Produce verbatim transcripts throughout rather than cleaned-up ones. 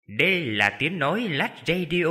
Đây là tiếng nói Lách Radio.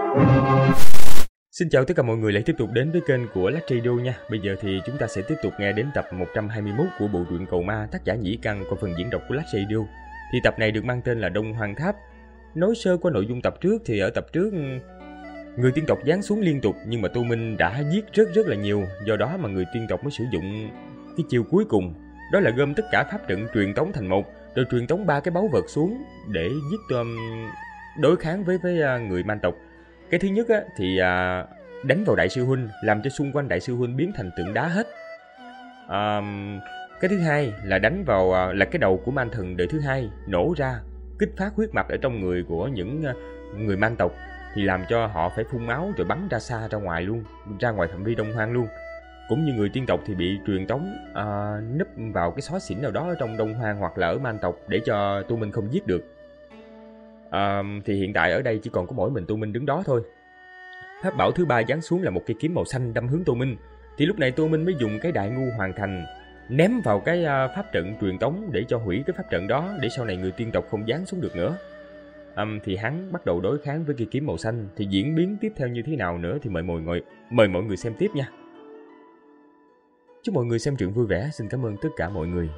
Xin chào tất cả mọi người lại tiếp tục đến với kênh của Lách Radio nha. Bây giờ thì chúng ta sẽ tiếp tục nghe đến tập một trăm hai mươi mốt của bộ truyện Cầu Ma tác giả Nhĩ Căn qua phần diễn đọc của Lách Radio. Thì tập này được mang tên là Đông Hoang Tháp. Nói sơ qua nội dung tập trước thì ở tập trước người tiên tộc giáng xuống liên tục, nhưng mà Tô Minh đã giết rất rất là nhiều, do đó mà người tiên tộc mới sử dụng cái chiêu cuối cùng, đó là gom tất cả pháp trận truyền tống thành một, rồi truyền tống ba cái báu vật xuống để giết um, đối kháng với với uh, người man tộc. Cái thứ nhất á, thì uh, đánh vào đại sư huynh, làm cho xung quanh đại sư huynh biến thành tượng đá hết. Um, cái thứ hai là đánh vào uh, là cái đầu của man thần đời thứ hai nổ ra, kích phát huyết mạch ở trong người của những uh, người man tộc, thì làm cho họ phải phun máu rồi bắn ra xa ra ngoài luôn, ra ngoài phạm vi Đông Hoang luôn. Cũng như người tiên tộc thì bị truyền tống uh, núp vào cái xó xỉnh nào đó ở trong Đông Hoang hoặc là ở man tộc để cho Tô Minh không giết được. Uh, thì hiện tại ở đây chỉ còn có mỗi mình Tô Minh đứng đó thôi. Pháp bảo thứ ba giáng xuống là một cây kiếm màu xanh đâm hướng Tô Minh. Thì lúc này Tô Minh mới dùng cái đại ngu hoàn thành ném vào cái uh, pháp trận truyền tống để cho hủy cái pháp trận đó, để sau này người tiên tộc không giáng xuống được nữa. Um, thì hắn bắt đầu đối kháng với cây kiếm màu xanh. Thì diễn biến tiếp theo như thế nào nữa thì mời mọi người mời mọi người xem tiếp nha. Chúc mọi người xem truyện vui vẻ. Xin cảm ơn tất cả mọi người.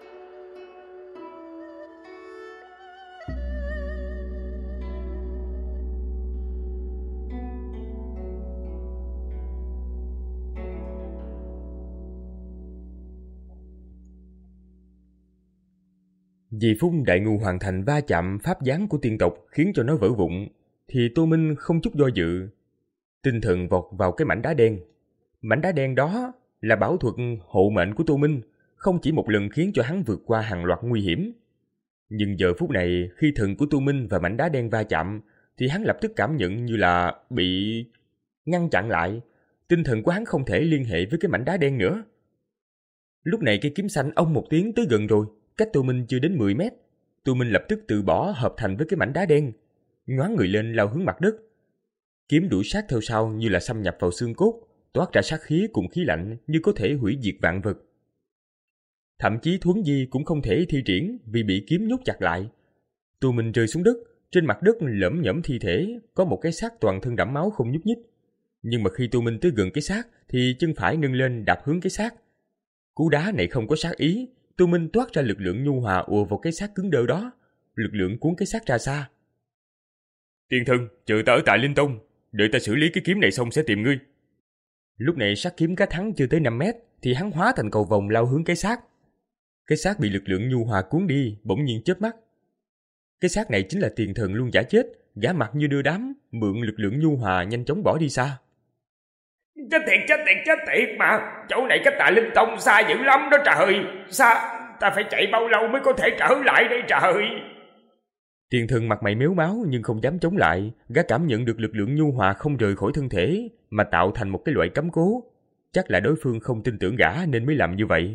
Vì phút đại ngu hoàn thành va chạm pháp giáng của tiên tộc khiến cho nó vỡ vụn, thì Tô Minh không chút do dự, tinh thần vọt vào cái mảnh đá đen. Mảnh đá đen đó là bảo thuật hộ mệnh của Tô Minh, không chỉ một lần khiến cho hắn vượt qua hàng loạt nguy hiểm. Nhưng giờ phút này, khi thần của Tô Minh và mảnh đá đen va chạm, thì hắn lập tức cảm nhận như là bị ngăn chặn lại. Tinh thần của hắn không thể liên hệ với cái mảnh đá đen nữa. Lúc này cây kiếm xanh ông một tiếng tới gần rồi, cách Tô Minh chưa đến mười mét. Tô Minh lập tức từ bỏ hợp thành với cái mảnh đá đen, nhoáng người lên lao hướng mặt đất. Kiếm đuổi sát theo sau như là xâm nhập vào xương cốt, toát ra sát khí cùng khí lạnh như có thể hủy diệt vạn vật. Thậm chí thuấn di cũng không thể thi triển vì bị kiếm nhốt chặt lại. Tô Minh rơi xuống đất, trên mặt đất lởm nhởm thi thể, có một cái xác toàn thân đẫm máu không nhúc nhích. Nhưng mà khi Tô Minh tới gần cái xác thì chân phải nâng lên đạp hướng cái xác. Cú đá này không có sát ý, Tô Minh toát ra lực lượng nhu hòa ùa vào cái xác cứng đơ đó, lực lượng cuốn cái xác ra xa. Tiên thân, chờ ta ở tại Linh Tông, đợi ta xử lý cái kiếm này xong sẽ tìm ngươi. Lúc này sát kiếm cách hắn chưa tới năm mét thì hắn hóa thành cầu vồng lao hướng cái xác. Cái xác bị lực lượng nhu hòa cuốn đi, bỗng nhiên chớp mắt. Cái xác này chính là tiền thần luôn giả chết, giả mặt như đưa đám, mượn lực lượng nhu hòa nhanh chóng bỏ đi xa. Chết tiệt, chết tiệt, chết tiệt mà. Chỗ này cách tại Linh Tông xa dữ lắm đó trời. Xa, ta phải chạy bao lâu mới có thể trở lại đây trời. Tiền thần mặt mày mếu máu nhưng không dám chống lại. Gã cảm nhận được lực lượng nhu hòa không rời khỏi thân thể, mà tạo thành một cái loại cấm cố. Chắc là đối phương không tin tưởng gã nên mới làm như vậy.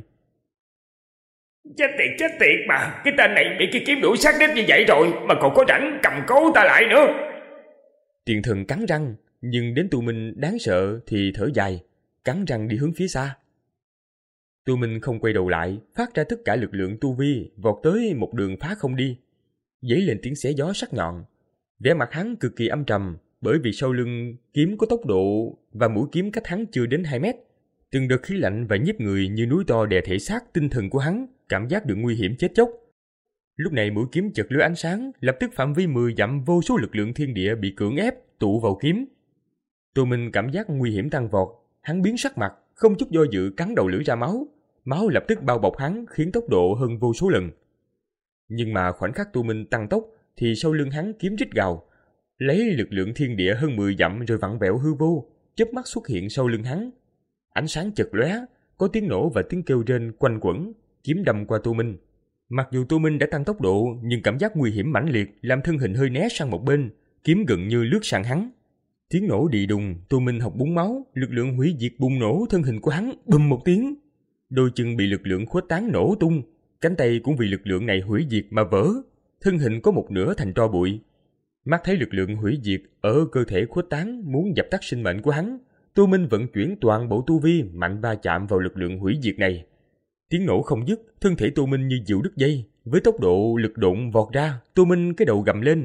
Chết tiệt, chết tiệt mà. Cái tên này bị cái kiếm đuổi sát đích như vậy rồi mà còn có rảnh cầm cố ta lại nữa. Tiền thần cắn răng, nhưng đến Tô Minh đáng sợ thì thở dài, cắn răng đi hướng phía xa. Tô Minh không quay đầu lại, phát ra tất cả lực lượng tu vi, vọt tới một đường phá không đi. Dấy lên tiếng xé gió sắc nhọn. Vẻ mặt hắn cực kỳ âm trầm, bởi vì sau lưng kiếm có tốc độ và mũi kiếm cách hắn chưa đến hai mét. Từng đợt khí lạnh và nhiếp người như núi to đè thể xác tinh thần của hắn, cảm giác được nguy hiểm chết chóc. Lúc này mũi kiếm chợt lóe ánh sáng, lập tức phạm vi mười dặm vô số lực lượng thiên địa bị cưỡng ép tụ vào kiếm. Tô Minh cảm giác nguy hiểm tăng vọt, hắn biến sắc mặt, không chút do dự cắn đầu lưỡi ra máu. Máu lập tức bao bọc hắn, khiến tốc độ hơn vô số lần. Nhưng mà khoảnh khắc Tô Minh tăng tốc thì sau lưng hắn kiếm rít gào, lấy lực lượng thiên địa hơn mười dặm rồi vặn vẹo hư vô, chớp mắt xuất hiện sau lưng hắn. Ánh sáng chợt lóe, có tiếng nổ và tiếng kêu rên quanh quẩn, kiếm đâm qua Tô Minh. Mặc dù Tô Minh đã tăng tốc độ, nhưng cảm giác nguy hiểm mãnh liệt làm thân hình hơi né sang một bên, kiếm gần như lướt sang hắn. Tiếng nổ đi đùng, Tô Minh học búng máu, lực lượng hủy diệt bùng nổ thân hình của hắn, bùm một tiếng. Đôi chân bị lực lượng khuếch tán nổ tung, cánh tay cũng vì lực lượng này hủy diệt mà vỡ, thân hình có một nửa thành tro bụi. Mắt thấy lực lượng hủy diệt ở cơ thể khuếch tán muốn dập tắt sinh mệnh của hắn, Tô Minh vận chuyển toàn bộ tu vi mạnh va chạm vào lực lượng hủy diệt này. Tiếng nổ không dứt, thân thể Tô Minh như diều đứt dây, với tốc độ lực độn vọt ra, Tô Minh cái đầu gầm lên,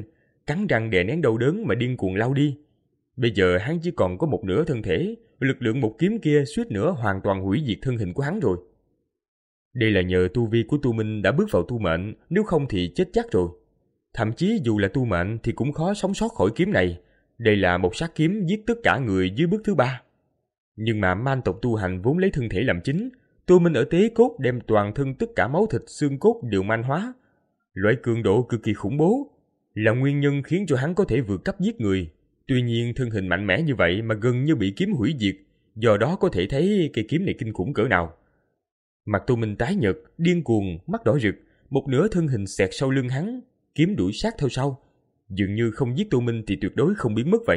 cắn răng đè nén đau đớn mà điên cuồng lao đi. Bây giờ hắn chỉ còn có một nửa thân thể, lực lượng một kiếm kia suýt nữa hoàn toàn hủy diệt thân hình của hắn rồi. Đây là nhờ tu vi của Tu Minh đã bước vào tu mệnh, nếu không thì chết chắc rồi. Thậm chí dù là tu mệnh thì cũng khó sống sót khỏi kiếm này. Đây là một sát kiếm giết tất cả người dưới bước thứ ba. Nhưng mà man tộc tu hành vốn lấy thân thể làm chính, Tu Minh ở tế cốt đem toàn thân tất cả máu thịt xương cốt đều man hóa. Loại cường độ cực kỳ khủng bố, là nguyên nhân khiến cho hắn có thể vượt cấp giết người. Tuy nhiên thân hình mạnh mẽ như vậy mà gần như bị kiếm hủy diệt, do đó có thể thấy cây kiếm này kinh khủng cỡ nào. Mặt Tu Minh tái nhợt, điên cuồng, mắt đỏ rực, một nửa thân hình xẹt sau lưng hắn, kiếm đuổi sát theo sau. Dường như không giết Tu Minh thì tuyệt đối không biến mất vậy.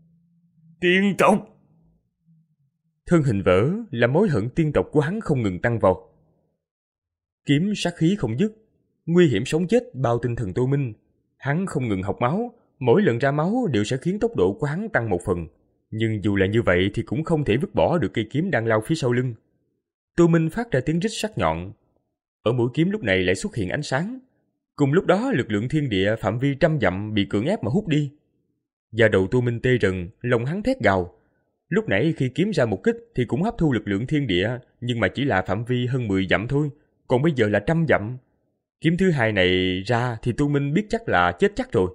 Tiên tộc! Thân hình vỡ là mối hận tiên tộc của hắn không ngừng tăng vọt. Kiếm sát khí không dứt, nguy hiểm sống chết bao tinh thần Tu Minh. Hắn không ngừng học máu, mỗi lần ra máu đều sẽ khiến tốc độ của hắn tăng một phần. Nhưng dù là như vậy thì cũng không thể vứt bỏ được cây kiếm đang lao phía sau lưng. Tu Minh phát ra tiếng rít sắc nhọn. Ở mũi kiếm lúc này lại xuất hiện ánh sáng. Cùng lúc đó lực lượng thiên địa phạm vi trăm dặm bị cưỡng ép mà hút đi. Da đầu Tu Minh tê rần, lòng hắn thét gào. Lúc nãy khi kiếm ra một kích thì cũng hấp thu lực lượng thiên địa, nhưng mà chỉ là phạm vi hơn mười dặm thôi, còn bây giờ là trăm dặm. Kiếm thứ hai này ra thì Tu Minh biết chắc là chết chắc rồi.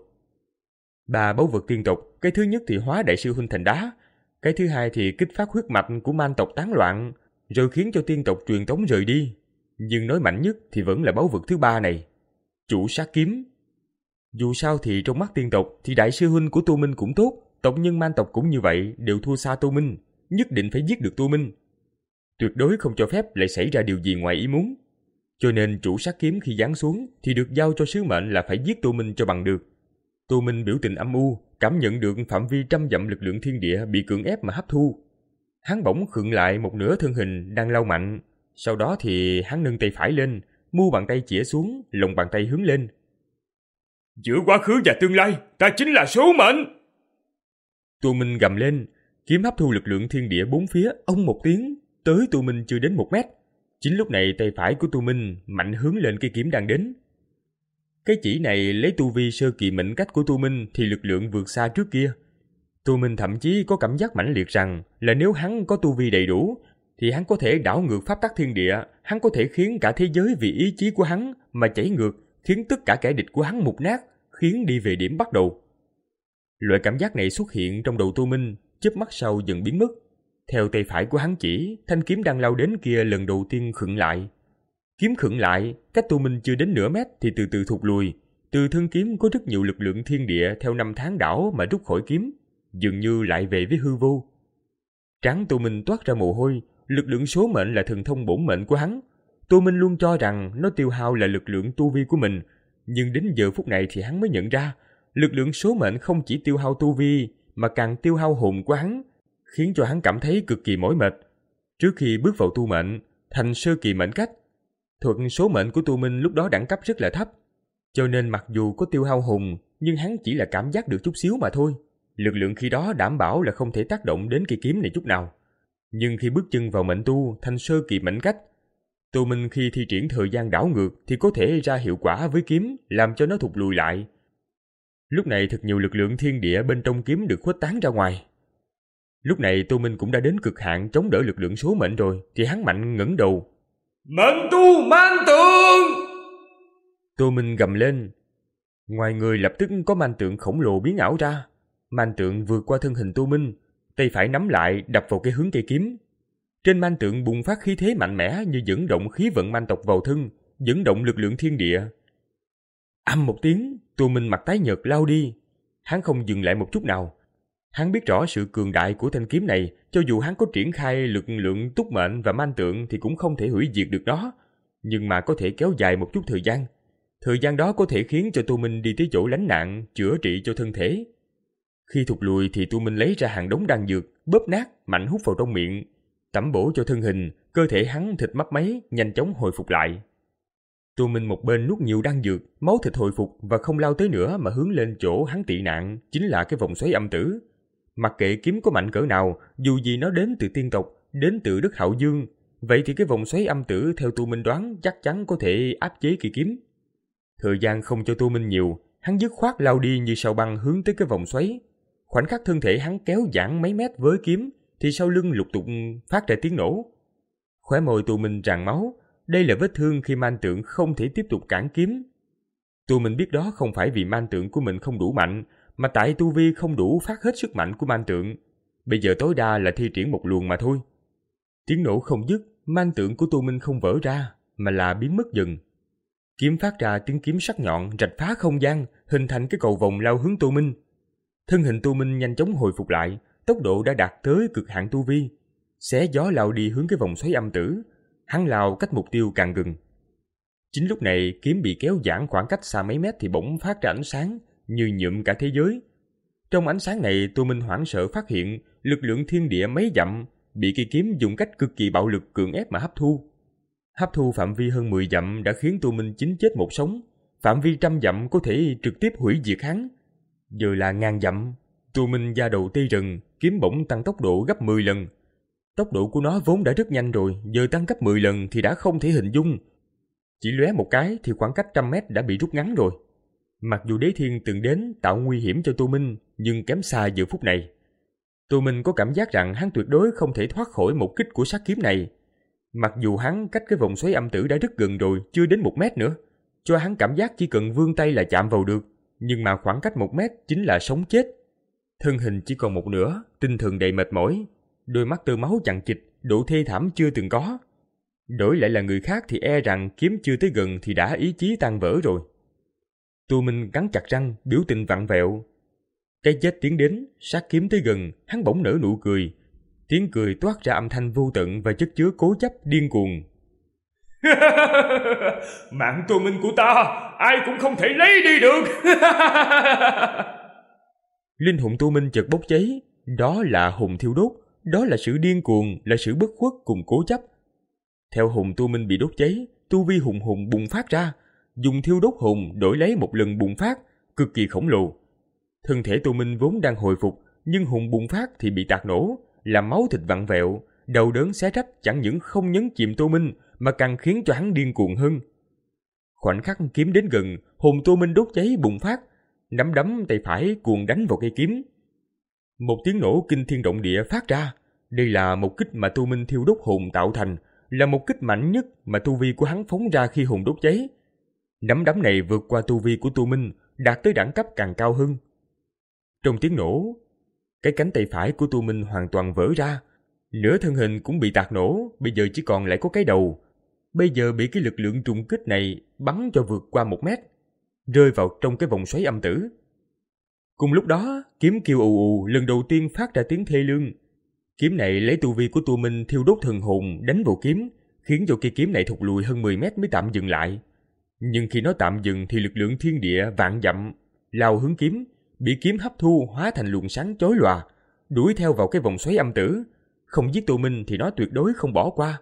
Ba báu vật tiên tộc, cái thứ nhất thì hóa đại sư huynh thành đá, cái thứ hai thì kích phát huyết mạch của man tộc tán loạn, rồi khiến cho tiên tộc truyền tống rời đi. Nhưng nói mạnh nhất thì vẫn là báu vật thứ ba này, chủ sát kiếm. Dù sao thì trong mắt tiên tộc thì đại sư huynh của Tu Minh cũng tốt, tộc nhân man tộc cũng như vậy, đều thua xa Tu Minh, nhất định phải giết được Tu Minh. Tuyệt đối không cho phép lại xảy ra điều gì ngoài ý muốn. Cho nên chủ sát kiếm khi giáng xuống thì được giao cho sứ mệnh là phải giết Tu Minh cho bằng được. Tu Minh biểu tình âm u, cảm nhận được phạm vi trăm dặm lực lượng thiên địa bị cưỡng ép mà hấp thu. Hắn bỗng khựng lại một nửa thân hình đang lao mạnh, sau đó thì hắn nâng tay phải lên, mu bàn tay chĩa xuống, lòng bàn tay hướng lên. Giữa quá khứ và tương lai, ta chính là số mệnh! Tu Minh gầm lên, kiếm hấp thu lực lượng thiên địa bốn phía, ông một tiếng, tới Tu Minh chưa đến một mét. Chính lúc này tay phải của Tu Minh mạnh hướng lên cây kiếm đang đến. Cái chỉ này lấy tu vi sơ kỳ mệnh cách của Tu Minh thì lực lượng vượt xa trước kia. Tu Minh thậm chí có cảm giác mãnh liệt rằng là nếu hắn có tu vi đầy đủ thì hắn có thể đảo ngược pháp tắc thiên địa, hắn có thể khiến cả thế giới vì ý chí của hắn mà chảy ngược, khiến tất cả kẻ địch của hắn mục nát, khiến đi về điểm bắt đầu. Loại cảm giác này xuất hiện trong đầu Tu Minh, chớp mắt sau dần biến mất. Theo tay phải của hắn chỉ, thanh kiếm đang lao đến kia lần đầu tiên khựng lại. Kiếm khựng lại, cách Tu Minh chưa đến nửa mét thì từ từ thụt lùi. Từ thân kiếm có rất nhiều lực lượng thiên địa theo năm tháng đảo mà rút khỏi kiếm, dường như lại về với hư vô. Trán Tu Minh toát ra mồ hôi, lực lượng số mệnh là thần thông bổn mệnh của hắn. Tu Minh luôn cho rằng nó tiêu hao là lực lượng tu vi của mình, nhưng đến giờ phút này thì hắn mới nhận ra, lực lượng số mệnh không chỉ tiêu hao tu vi mà càng tiêu hao hồn của hắn, khiến cho hắn cảm thấy cực kỳ mỏi mệt. Trước khi bước vào tu mệnh, thành sơ kỳ mệnh cách, thuật số mệnh của Tu Minh lúc đó đẳng cấp rất là thấp, cho nên mặc dù có tiêu hao hồn, nhưng hắn chỉ là cảm giác được chút xíu mà thôi. Lực lượng khi đó đảm bảo là không thể tác động đến cây kiếm này chút nào. Nhưng khi bước chân vào mệnh tu thành sơ kỳ mệnh cách, Tu Minh khi thi triển thời gian đảo ngược thì có thể ra hiệu quả với kiếm, làm cho nó thụt lùi lại. Lúc này thật nhiều lực lượng thiên địa bên trong kiếm được khuếch tán ra ngoài. Lúc này Tu Minh cũng đã đến cực hạn chống đỡ lực lượng số mệnh rồi, thì hắn mạnh ngẩng đầu. Mệnh tu man tượng! Tu Minh gầm lên. Ngoài người lập tức có man tượng khổng lồ biến ảo ra. Man tượng vượt qua thân hình Tu Minh, tay phải nắm lại đập vào cái hướng cây kiếm. Trên man tượng bùng phát khí thế mạnh mẽ như dẫn động khí vận man tộc vào thân, dẫn động lực lượng thiên địa. Âm một tiếng, Tu Minh mặt tái nhợt lao đi. Hắn không dừng lại một chút nào. Hắn biết rõ sự cường đại của thanh kiếm này, cho dù hắn có triển khai lực lượng túc mệnh và man tượng thì cũng không thể hủy diệt được nó, nhưng mà có thể kéo dài một chút thời gian. Thời gian đó có thể khiến cho Tu Minh đi tới chỗ lánh nạn, chữa trị cho thân thể. Khi thụt lùi thì Tu Minh lấy ra hàng đống đan dược, bóp nát, mạnh hút vào trong miệng, tẩm bổ cho thân hình, cơ thể hắn thịt mấp máy, nhanh chóng hồi phục lại. Tu Minh một bên nuốt nhiều đan dược, máu thịt hồi phục và không lao tới nữa mà hướng lên chỗ hắn tị nạn, chính là cái vòng xoáy âm tử. Mặc kệ kiếm có mạnh cỡ nào, dù gì nó đến từ tiên tộc, đến từ đất Hạo Dương, vậy thì cái vòng xoáy âm tử theo Tu Minh đoán chắc chắn có thể áp chế kỳ kiếm. Thời gian không cho Tu Minh nhiều, hắn dứt khoát lao đi như sao băng hướng tới cái vòng xoáy. Khoảnh khắc thân thể hắn kéo giãn mấy mét với kiếm, thì sau lưng lục tục phát ra tiếng nổ. Khóe môi Tu Minh tràn máu, đây là vết thương khi man tượng không thể tiếp tục cản kiếm. Tu Minh biết đó không phải vì man tượng của mình không đủ mạnh, mà tại tu vi không đủ phát hết sức mạnh của man tượng. Bây giờ tối đa là thi triển một luồng mà thôi. Tiếng nổ không dứt, man tượng của Tu Minh không vỡ ra, mà là biến mất dần. Kiếm phát ra tiếng kiếm sắc nhọn rạch phá không gian, hình thành cái cầu vồng lao hướng Tu Minh. Thân hình Tu Minh nhanh chóng hồi phục lại, tốc độ đã đạt tới cực hạn tu vi. Xé gió lao đi hướng cái vòng xoáy âm tử, hắn lao cách mục tiêu càng gần. Chính lúc này kiếm bị kéo giãn khoảng cách xa mấy mét thì bỗng phát ra ánh sáng như nhuộm cả thế giới. Trong ánh sáng này, Tu Minh hoảng sợ phát hiện lực lượng thiên địa mấy dặm bị cây kiếm dùng cách cực kỳ bạo lực cưỡng ép mà hấp thu. Hấp thu phạm vi hơn mười dặm đã khiến Tu Minh chín chết một sống, phạm vi trăm dặm có thể trực tiếp hủy diệt hắn. Giờ là ngàn dặm, Tu Minh da đầu tê rần, kiếm bỗng tăng tốc độ gấp mười lần. Tốc độ của nó vốn đã rất nhanh rồi, giờ tăng gấp mười lần thì đã không thể hình dung. Chỉ lóe một cái thì khoảng cách trăm mét đã bị rút ngắn rồi. Mặc dù Đế Thiên từng đến tạo nguy hiểm cho Tu Minh, nhưng kém xa giờ phút này. Tu Minh có cảm giác rằng hắn tuyệt đối không thể thoát khỏi một kích của sát kiếm này. Mặc dù hắn cách cái vòng xoáy âm tử đã rất gần rồi, chưa đến một mét nữa, cho hắn cảm giác chỉ cần vươn tay là chạm vào được, nhưng mà khoảng cách một mét chính là sống chết. Thân hình chỉ còn một nửa, tinh thần đầy mệt mỏi, đôi mắt tơ máu chằng chịt, độ thê thảm chưa từng có. Đổi lại là người khác thì e rằng kiếm chưa tới gần thì đã ý chí tan vỡ rồi. Tu Minh cắn chặt răng, biểu tình vặn vẹo. Cái chết tiến đến, sát kiếm tới gần, hắn bỗng nở nụ cười. Tiếng cười toát ra âm thanh vô tận và chất chứa cố chấp điên cuồng. Mạng Tu Minh của ta, ai cũng không thể lấy đi được. Linh hồn Tu Minh chợt bốc cháy, đó là hồn thiêu đốt, đó là sự điên cuồng, là sự bất khuất cùng cố chấp. Theo hồn Tu Minh bị đốt cháy, tu vi hùng hùng bùng phát ra, dùng thiêu đốt hồn đổi lấy một lần bùng phát, cực kỳ khổng lồ. Thân thể Tu Minh vốn đang hồi phục, nhưng hồn bùng phát thì bị tạc nổ, làm máu thịt vặn vẹo, đau đớn xé rách chẳng những không nhấn chìm Tu Minh mà càng khiến cho hắn điên cuồng hơn. Khoảnh khắc kiếm đến gần, hồn Tu Minh đốt cháy bùng phát, nắm đấm tay phải cuồng đánh vào cây kiếm. Một tiếng nổ kinh thiên động địa phát ra. Đây là một kích mà Tu Minh thiêu đốt hồn tạo thành, là một kích mạnh nhất mà tu vi của hắn phóng ra khi hồn đốt cháy. Nắm đấm này vượt qua tu vi của Tu Minh, đạt tới đẳng cấp càng cao hơn. Trong tiếng nổ, cái cánh tay phải của Tu Minh hoàn toàn vỡ ra, nửa thân hình cũng bị tạc nổ, bây giờ chỉ còn lại có cái đầu. Bây giờ bị cái lực lượng trùng kích này bắn cho vượt qua một mét, rơi vào trong cái vòng xoáy âm tử. Cùng lúc đó, kiếm kêu ù ù lần đầu tiên phát ra tiếng thê lương. Kiếm này lấy tu vi của Tu Minh thiêu đốt thần hồn đánh vào kiếm, khiến cho cây kiếm này thụt lùi hơn mười mét mới tạm dừng lại. Nhưng khi nó tạm dừng thì lực lượng thiên địa vạn dặm lao hướng kiếm, bị kiếm hấp thu hóa thành luồng sáng chói lòa, đuổi theo vào cái vòng xoáy âm tử. Không giết Tu Minh thì nó tuyệt đối không bỏ qua.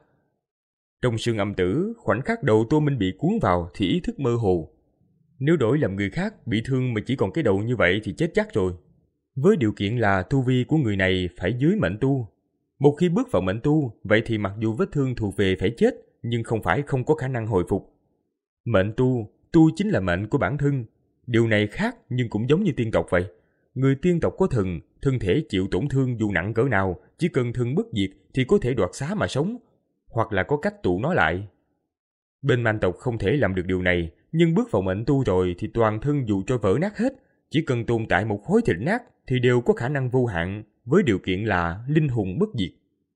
Trong sương âm tử, khoảnh khắc đầu Tu Minh bị cuốn vào thì ý thức mơ hồ. Nếu đổi làm người khác bị thương mà chỉ còn cái đầu như vậy thì chết chắc rồi. Với điều kiện là tu vi của người này phải dưới mệnh tu. Một khi bước vào mệnh tu, vậy thì mặc dù vết thương thuộc về phải chết, nhưng không phải không có khả năng hồi phục. Mệnh tu, tu chính là mệnh của bản thân. Điều này khác nhưng cũng giống như tiên tộc vậy. Người tiên tộc có thần, thân thể chịu tổn thương dù nặng cỡ nào, chỉ cần thần bất diệt thì có thể đoạt xá mà sống, hoặc là có cách tụ nó lại. Bên man tộc không thể làm được điều này, nhưng bước vào mệnh tu rồi thì toàn thân dù cho vỡ nát hết, chỉ cần tồn tại một khối thịt nát thì đều có khả năng vô hạn, với điều kiện là linh hồn bất diệt.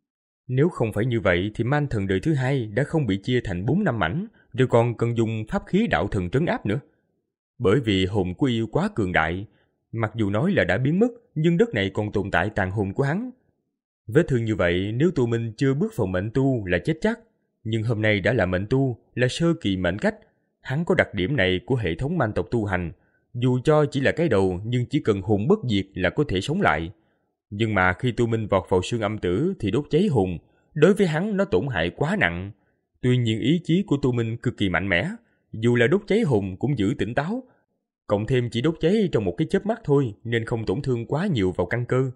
Nếu không phải như vậy thì man thần đời thứ hai đã không bị chia thành bốn năm mảnh, rồi còn cần dùng pháp khí đạo thần trấn áp nữa. Bởi vì hồn của yêu quá cường đại, mặc dù nói là đã biến mất, nhưng đất này còn tồn tại tàn hồn của hắn. Vết thương như vậy nếu Tu Minh chưa bước vào mệnh tu là chết chắc, nhưng hôm nay đã là mệnh tu, là sơ kỳ mệnh cách. Hắn có đặc điểm này của hệ thống man tộc tu hành, dù cho chỉ là cái đầu nhưng chỉ cần hồn bất diệt là có thể sống lại. Nhưng mà khi Tu Minh vọt vào sương âm tử thì đốt cháy hồn, đối với hắn nó tổn hại quá nặng. Tuy nhiên ý chí của Tu Minh cực kỳ mạnh mẽ, dù là đốt cháy hồn cũng giữ tỉnh táo, cộng thêm chỉ đốt cháy trong một cái chớp mắt thôi nên không tổn thương quá nhiều vào căn cơ.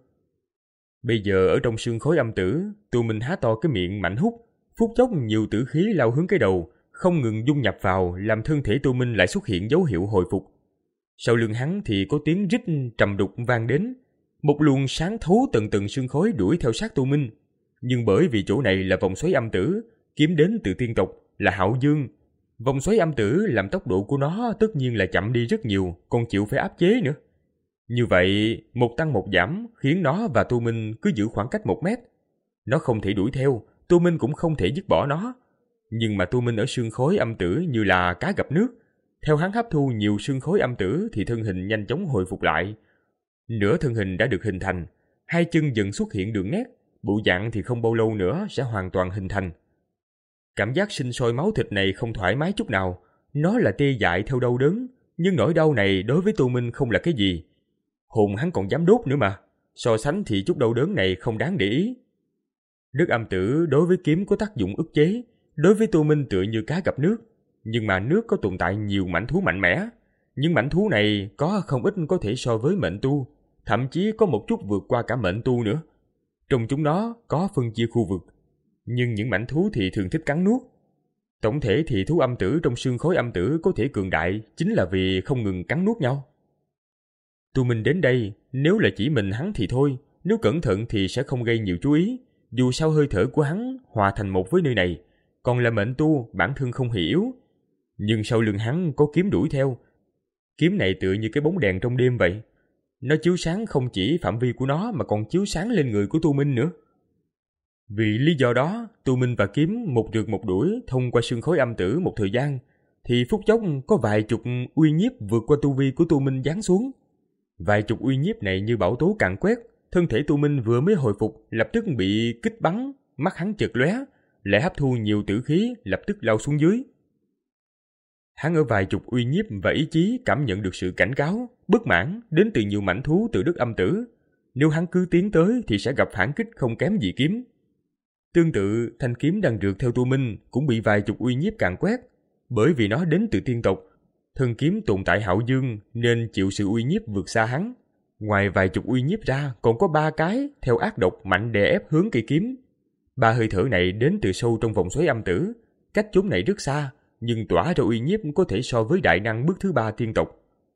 Bây giờ ở trong sương khói âm tử, Tu Minh há to cái miệng mạnh hút, phút chốc nhiều tử khí lao hướng cái đầu, không ngừng dung nhập vào làm thân thể Tu Minh lại xuất hiện dấu hiệu hồi phục. Sau lưng hắn thì có tiếng rít trầm đục vang đến. Một luồng sáng thấu tầng tầng sương khói đuổi theo sát Tô Minh. Nhưng bởi vì chỗ này là vòng xoáy âm tử, kiếm đến từ tiên tộc là Hạo Dương. Vòng xoáy âm tử làm tốc độ của nó tất nhiên là chậm đi rất nhiều, còn chịu phải áp chế nữa. Như vậy, một tăng một giảm khiến nó và Tô Minh cứ giữ khoảng cách một mét. Nó không thể đuổi theo, Tô Minh cũng không thể dứt bỏ nó. Nhưng mà Tô Minh ở sương khói âm tử như là cá gặp nước. Theo hắn hấp thu nhiều sương khói âm tử thì thân hình nhanh chóng hồi phục lại. Nửa thân hình đã được hình thành, hai chân dần xuất hiện đường nét, bộ dạng thì không bao lâu nữa sẽ hoàn toàn hình thành. Cảm giác sinh sôi máu thịt này không thoải mái chút nào, nó là tê dại theo đau đớn, nhưng nỗi đau này đối với Tô Minh không là cái gì. Hồn hắn còn dám đốt nữa mà, so sánh thì chút đau đớn này không đáng để ý. Đất âm tử đối với kiếm có tác dụng ức chế, đối với Tô Minh tựa như cá gặp nước, nhưng mà nước có tồn tại nhiều mãnh thú mạnh mẽ. Những mãnh thú này có không ít có thể so với mệnh tu, thậm chí có một chút vượt qua cả mệnh tu nữa. Trong chúng nó có phân chia khu vực, nhưng những mãnh thú thì thường thích cắn nuốt. Tổng thể thì thú âm tử trong sương khói âm tử có thể cường đại chính là vì không ngừng cắn nuốt nhau. Tô Minh đến đây, nếu là chỉ mình hắn thì thôi, nếu cẩn thận thì sẽ không gây nhiều chú ý, dù sao hơi thở của hắn hòa thành một với nơi này, còn là mệnh tu bản thân không hề yếu. Nhưng sau lưng hắn có kiếm đuổi theo. Kiếm này tựa như cái bóng đèn trong đêm vậy. Nó chiếu sáng không chỉ phạm vi của nó mà còn chiếu sáng lên người của Tô Minh nữa. Vì lý do đó, Tô Minh và kiếm một rượt một đuổi thông qua sương khói âm tử một thời gian, thì phút chốc có vài chục uy nhiếp vượt qua tu vi của Tô Minh giáng xuống. Vài chục uy nhiếp này như bão tố càn quét, thân thể Tô Minh vừa mới hồi phục lập tức bị kích bắn, mắt hắn chợt lóe, lại hấp thu nhiều tử khí lập tức lao xuống dưới. Hắn ở vài chục uy nhiếp và ý chí cảm nhận được sự cảnh cáo, bất mãn đến từ nhiều mãnh thú từ đất âm tử. Nếu hắn cứ tiến tới thì sẽ gặp phản kích không kém gì kiếm. Tương tự, thanh kiếm đang rượt theo Tô Minh cũng bị vài chục uy nhiếp càn quét. Bởi vì nó đến từ tiên tộc, thân kiếm tồn tại Hạo Dương nên chịu sự uy nhiếp vượt xa hắn. Ngoài vài chục uy nhiếp ra còn có ba cái theo ác độc mạnh đè ép hướng cây kiếm. Ba hơi thở này đến từ sâu trong vòng xoáy âm tử, cách chốn này rất xa, nhưng tỏa ra uy nhiếp có thể so với đại năng bước thứ ba tiên tộc.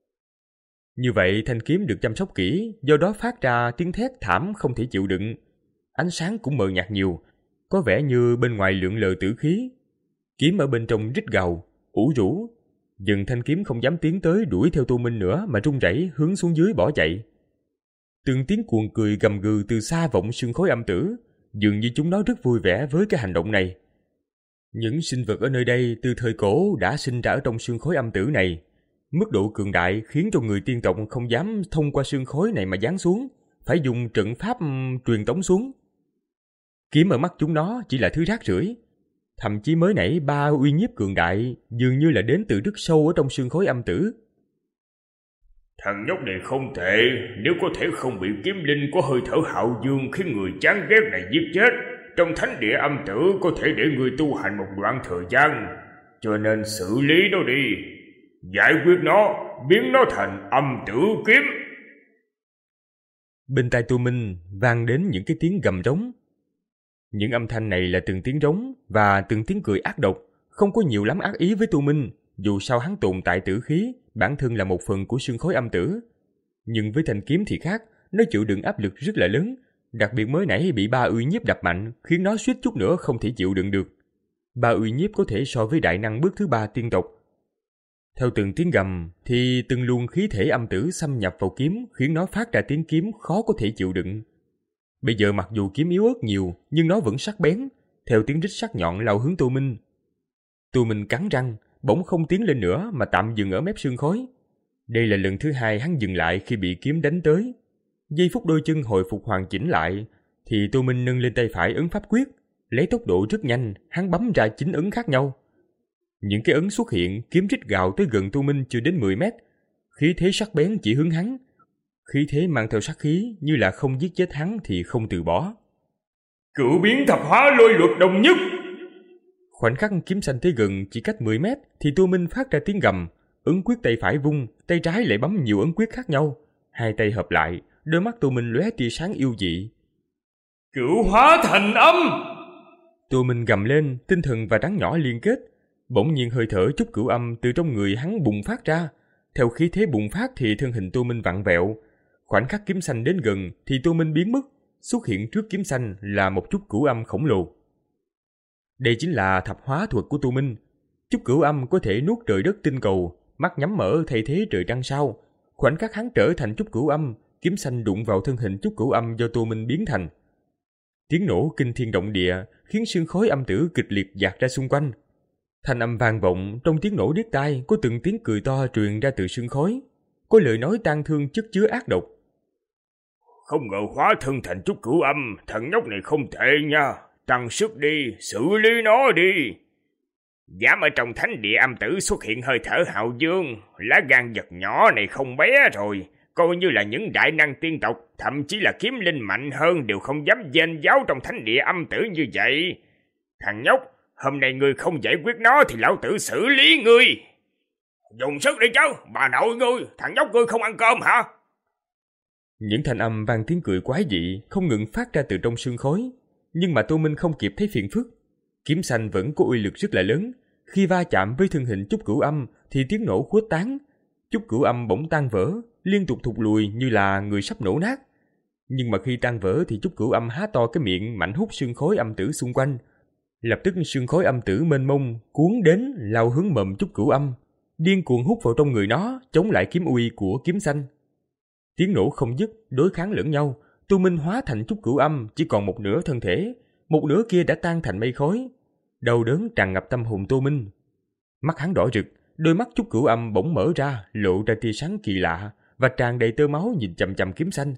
Như vậy thanh kiếm được chăm sóc kỹ, do đó phát ra tiếng thét thảm không thể chịu đựng. Ánh sáng cũng mờ nhạt nhiều, có vẻ như bên ngoài lượn lờ tử khí. Kiếm ở bên trong rít gào, ủ rũ. Dần thanh kiếm không dám tiến tới đuổi theo Tô Minh nữa mà run rẩy hướng xuống dưới bỏ chạy. Từng tiếng cuồng cười gầm gừ từ xa vọng sương khói âm tử, dường như chúng nó rất vui vẻ với cái hành động này. Những sinh vật ở nơi đây từ thời cổ đã sinh ra ở trong sương khói âm tử này. Mức độ cường đại khiến cho người tiên tộc không dám thông qua sương khói này mà giáng xuống, phải dùng trận pháp truyền tống xuống. Kiếm ở mắt chúng nó chỉ là thứ rác rưởi. Thậm chí mới nãy ba uy nhiếp cường đại dường như là đến từ rất sâu ở trong sương khói âm tử. Thằng nhóc này không tệ, nếu có thể không bị kiếm linh có hơi thở Hạo Dương khiến người chán ghét này giết chết, trong thánh địa âm tử có thể để người tu hành một đoạn thời gian, cho nên xử lý nó đi, giải quyết nó, biến nó thành âm tử kiếm. Bên tai Tô Minh vang đến những cái tiếng gầm rống. Những âm thanh này là từng tiếng rống và từng tiếng cười ác độc, không có nhiều lắm ác ý với Tô Minh, dù sao hắn tồn tại tử khí, bản thân là một phần của sương khói âm tử. Nhưng với thanh kiếm thì khác, nó chịu đựng áp lực rất là lớn, đặc biệt mới nãy bị ba uy nhiếp đập mạnh, khiến nó suýt chút nữa không thể chịu đựng được. Ba uy nhiếp có thể so với đại năng bước thứ ba tiên tộc. Theo từng tiếng gầm thì từng luồng khí thể âm tử xâm nhập vào kiếm, khiến nó phát ra tiếng kiếm khó có thể chịu đựng. Bây giờ mặc dù kiếm yếu ớt nhiều, nhưng nó vẫn sắc bén, theo tiếng rít sắc nhọn lao hướng Tô Minh. Tô Minh cắn răng, bỗng không tiến lên nữa mà tạm dừng ở mép sương khói. Đây là lần thứ hai hắn dừng lại khi bị kiếm đánh tới. Giây phút đôi chân hồi phục hoàn chỉnh lại, thì Tô Minh nâng lên tay phải ấn pháp quyết, lấy tốc độ rất nhanh, hắn bấm ra chín ấn khác nhau. Những cái ấn xuất hiện, kiếm rít gào tới gần Tô Minh chưa đến mười mét, khí thế sắc bén chỉ hướng hắn. Khí thế mang theo sát khí, như là không giết chết hắn thì không từ bỏ. Cửu biến thập hóa lôi luật đồng nhất. Khoảnh khắc kiếm xanh tới gần chỉ cách mười mét thì Tô Minh phát ra tiếng gầm, ấn quyết tay phải vung, tay trái lại bấm nhiều ấn quyết khác nhau. Hai tay hợp lại, đôi mắt Tô Minh lóe tia sáng yêu dị. Cửu hóa thành âm. Tô Minh gầm lên, tinh thần và rắn nhỏ liên kết. Bỗng nhiên hơi thở chút cửu âm từ trong người hắn bùng phát ra, Theo khí thế bùng phát thì thân hình Tô Minh vặn vẹo. Khoảnh khắc kiếm xanh đến gần thì Tô Minh biến mất, xuất hiện trước kiếm xanh là một chút cửu âm khổng lồ. Đây chính là thập hóa thuật của Tô Minh. Chút cửu âm có thể nuốt trời đất tinh cầu, mắt nhắm mở thay thế trời trăng sao. Khoảnh khắc hắn trở thành chút cửu âm, kiếm xanh đụng vào thân hình chút cửu âm do Tô Minh biến thành. Tiếng nổ kinh thiên động địa khiến sương khói âm tử kịch liệt dạt ra xung quanh. Thanh âm vang vọng, trong tiếng nổ điếc tai có từng tiếng cười to truyền ra từ sương khói. Có lời nói tang thương chất chứa ác độc. Không ngờ hóa thân thành chút cửu âm, thằng nhóc này không tệ nha. Tăng sức đi, xử lý nó đi. Dám ở trong thánh địa âm tử xuất hiện hơi thở hạo dương, lá gan vật nhỏ này không bé rồi. Coi như là những đại năng tiên tộc, thậm chí là kiếm linh mạnh hơn đều không dám dên giáo trong thánh địa âm tử như vậy. Thằng nhóc, hôm nay ngươi không giải quyết nó thì lão tử xử lý ngươi. Dùng sức đi chứ, bà nội ngươi, thằng nhóc ngươi không ăn cơm hả? Những thanh âm vang tiếng cười quái dị không ngừng phát ra từ trong sương khói. Nhưng mà Tô Minh không kịp thấy phiền phức. Kiếm xanh vẫn có uy lực rất là lớn. Khi va chạm với thân hình chút cửu âm thì tiếng nổ khuếch tán. Chút cửu âm bỗng tan vỡ, liên tục thụt lùi như là người sắp nổ nát. Nhưng mà khi tan vỡ thì chút cửu âm há to cái miệng mạnh hút sương khói âm tử xung quanh. Lập tức sương khói âm tử mênh mông cuốn đến lao hướng mầm chút cửu âm, điên cuồng hút vào trong người nó, chống lại kiếm uy của kiếm xanh. Tiếng nổ không dứt, đối kháng lẫn nhau. Tô Minh hóa thành chút cửu âm chỉ còn một nửa thân thể, một nửa kia đã tan thành mây khói. Đau đớn tràn ngập tâm hồn Tô Minh. Mắt hắn đỏ rực, đôi mắt chút cửu âm bỗng mở ra, lộ ra tia sáng kỳ lạ và tràn đầy tơ máu nhìn chằm chằm kiếm xanh.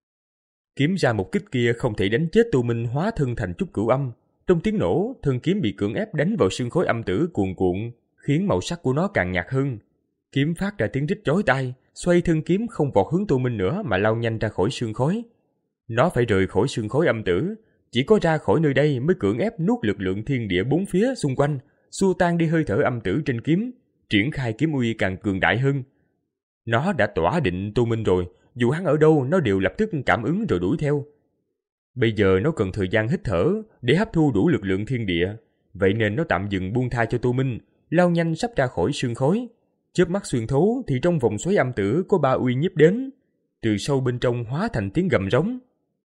Kiếm ra một kích kia không thể đánh chết Tô Minh hóa thân thành chút cửu âm. Trong tiếng nổ, thân kiếm bị cưỡng ép đánh vào sương khói âm tử cuồn cuộn, khiến màu sắc của nó càng nhạt hơn. Kiếm phát ra tiếng rít chói tai, xoay thân kiếm không vọt hướng Tô Minh nữa mà lao nhanh ra khỏi sương khói. Nó phải rời khỏi sương khói âm tử, chỉ có ra khỏi nơi đây mới cưỡng ép nuốt lực lượng thiên địa bốn phía xung quanh, xua tan đi hơi thở âm tử trên kiếm, triển khai kiếm uy càng cường đại hơn. Nó đã tỏa định Tô Minh rồi, dù hắn ở đâu nó đều lập tức cảm ứng rồi đuổi theo. Bây giờ nó cần thời gian hít thở để hấp thu đủ lực lượng thiên địa, vậy nên nó tạm dừng buông tha cho Tô Minh, lao nhanh sắp ra khỏi sương khói. Chớp mắt xuyên thấu thì trong vòng xoáy âm tử có ba uy nhiếp đến, từ sâu bên trong hóa thành tiếng gầm rống.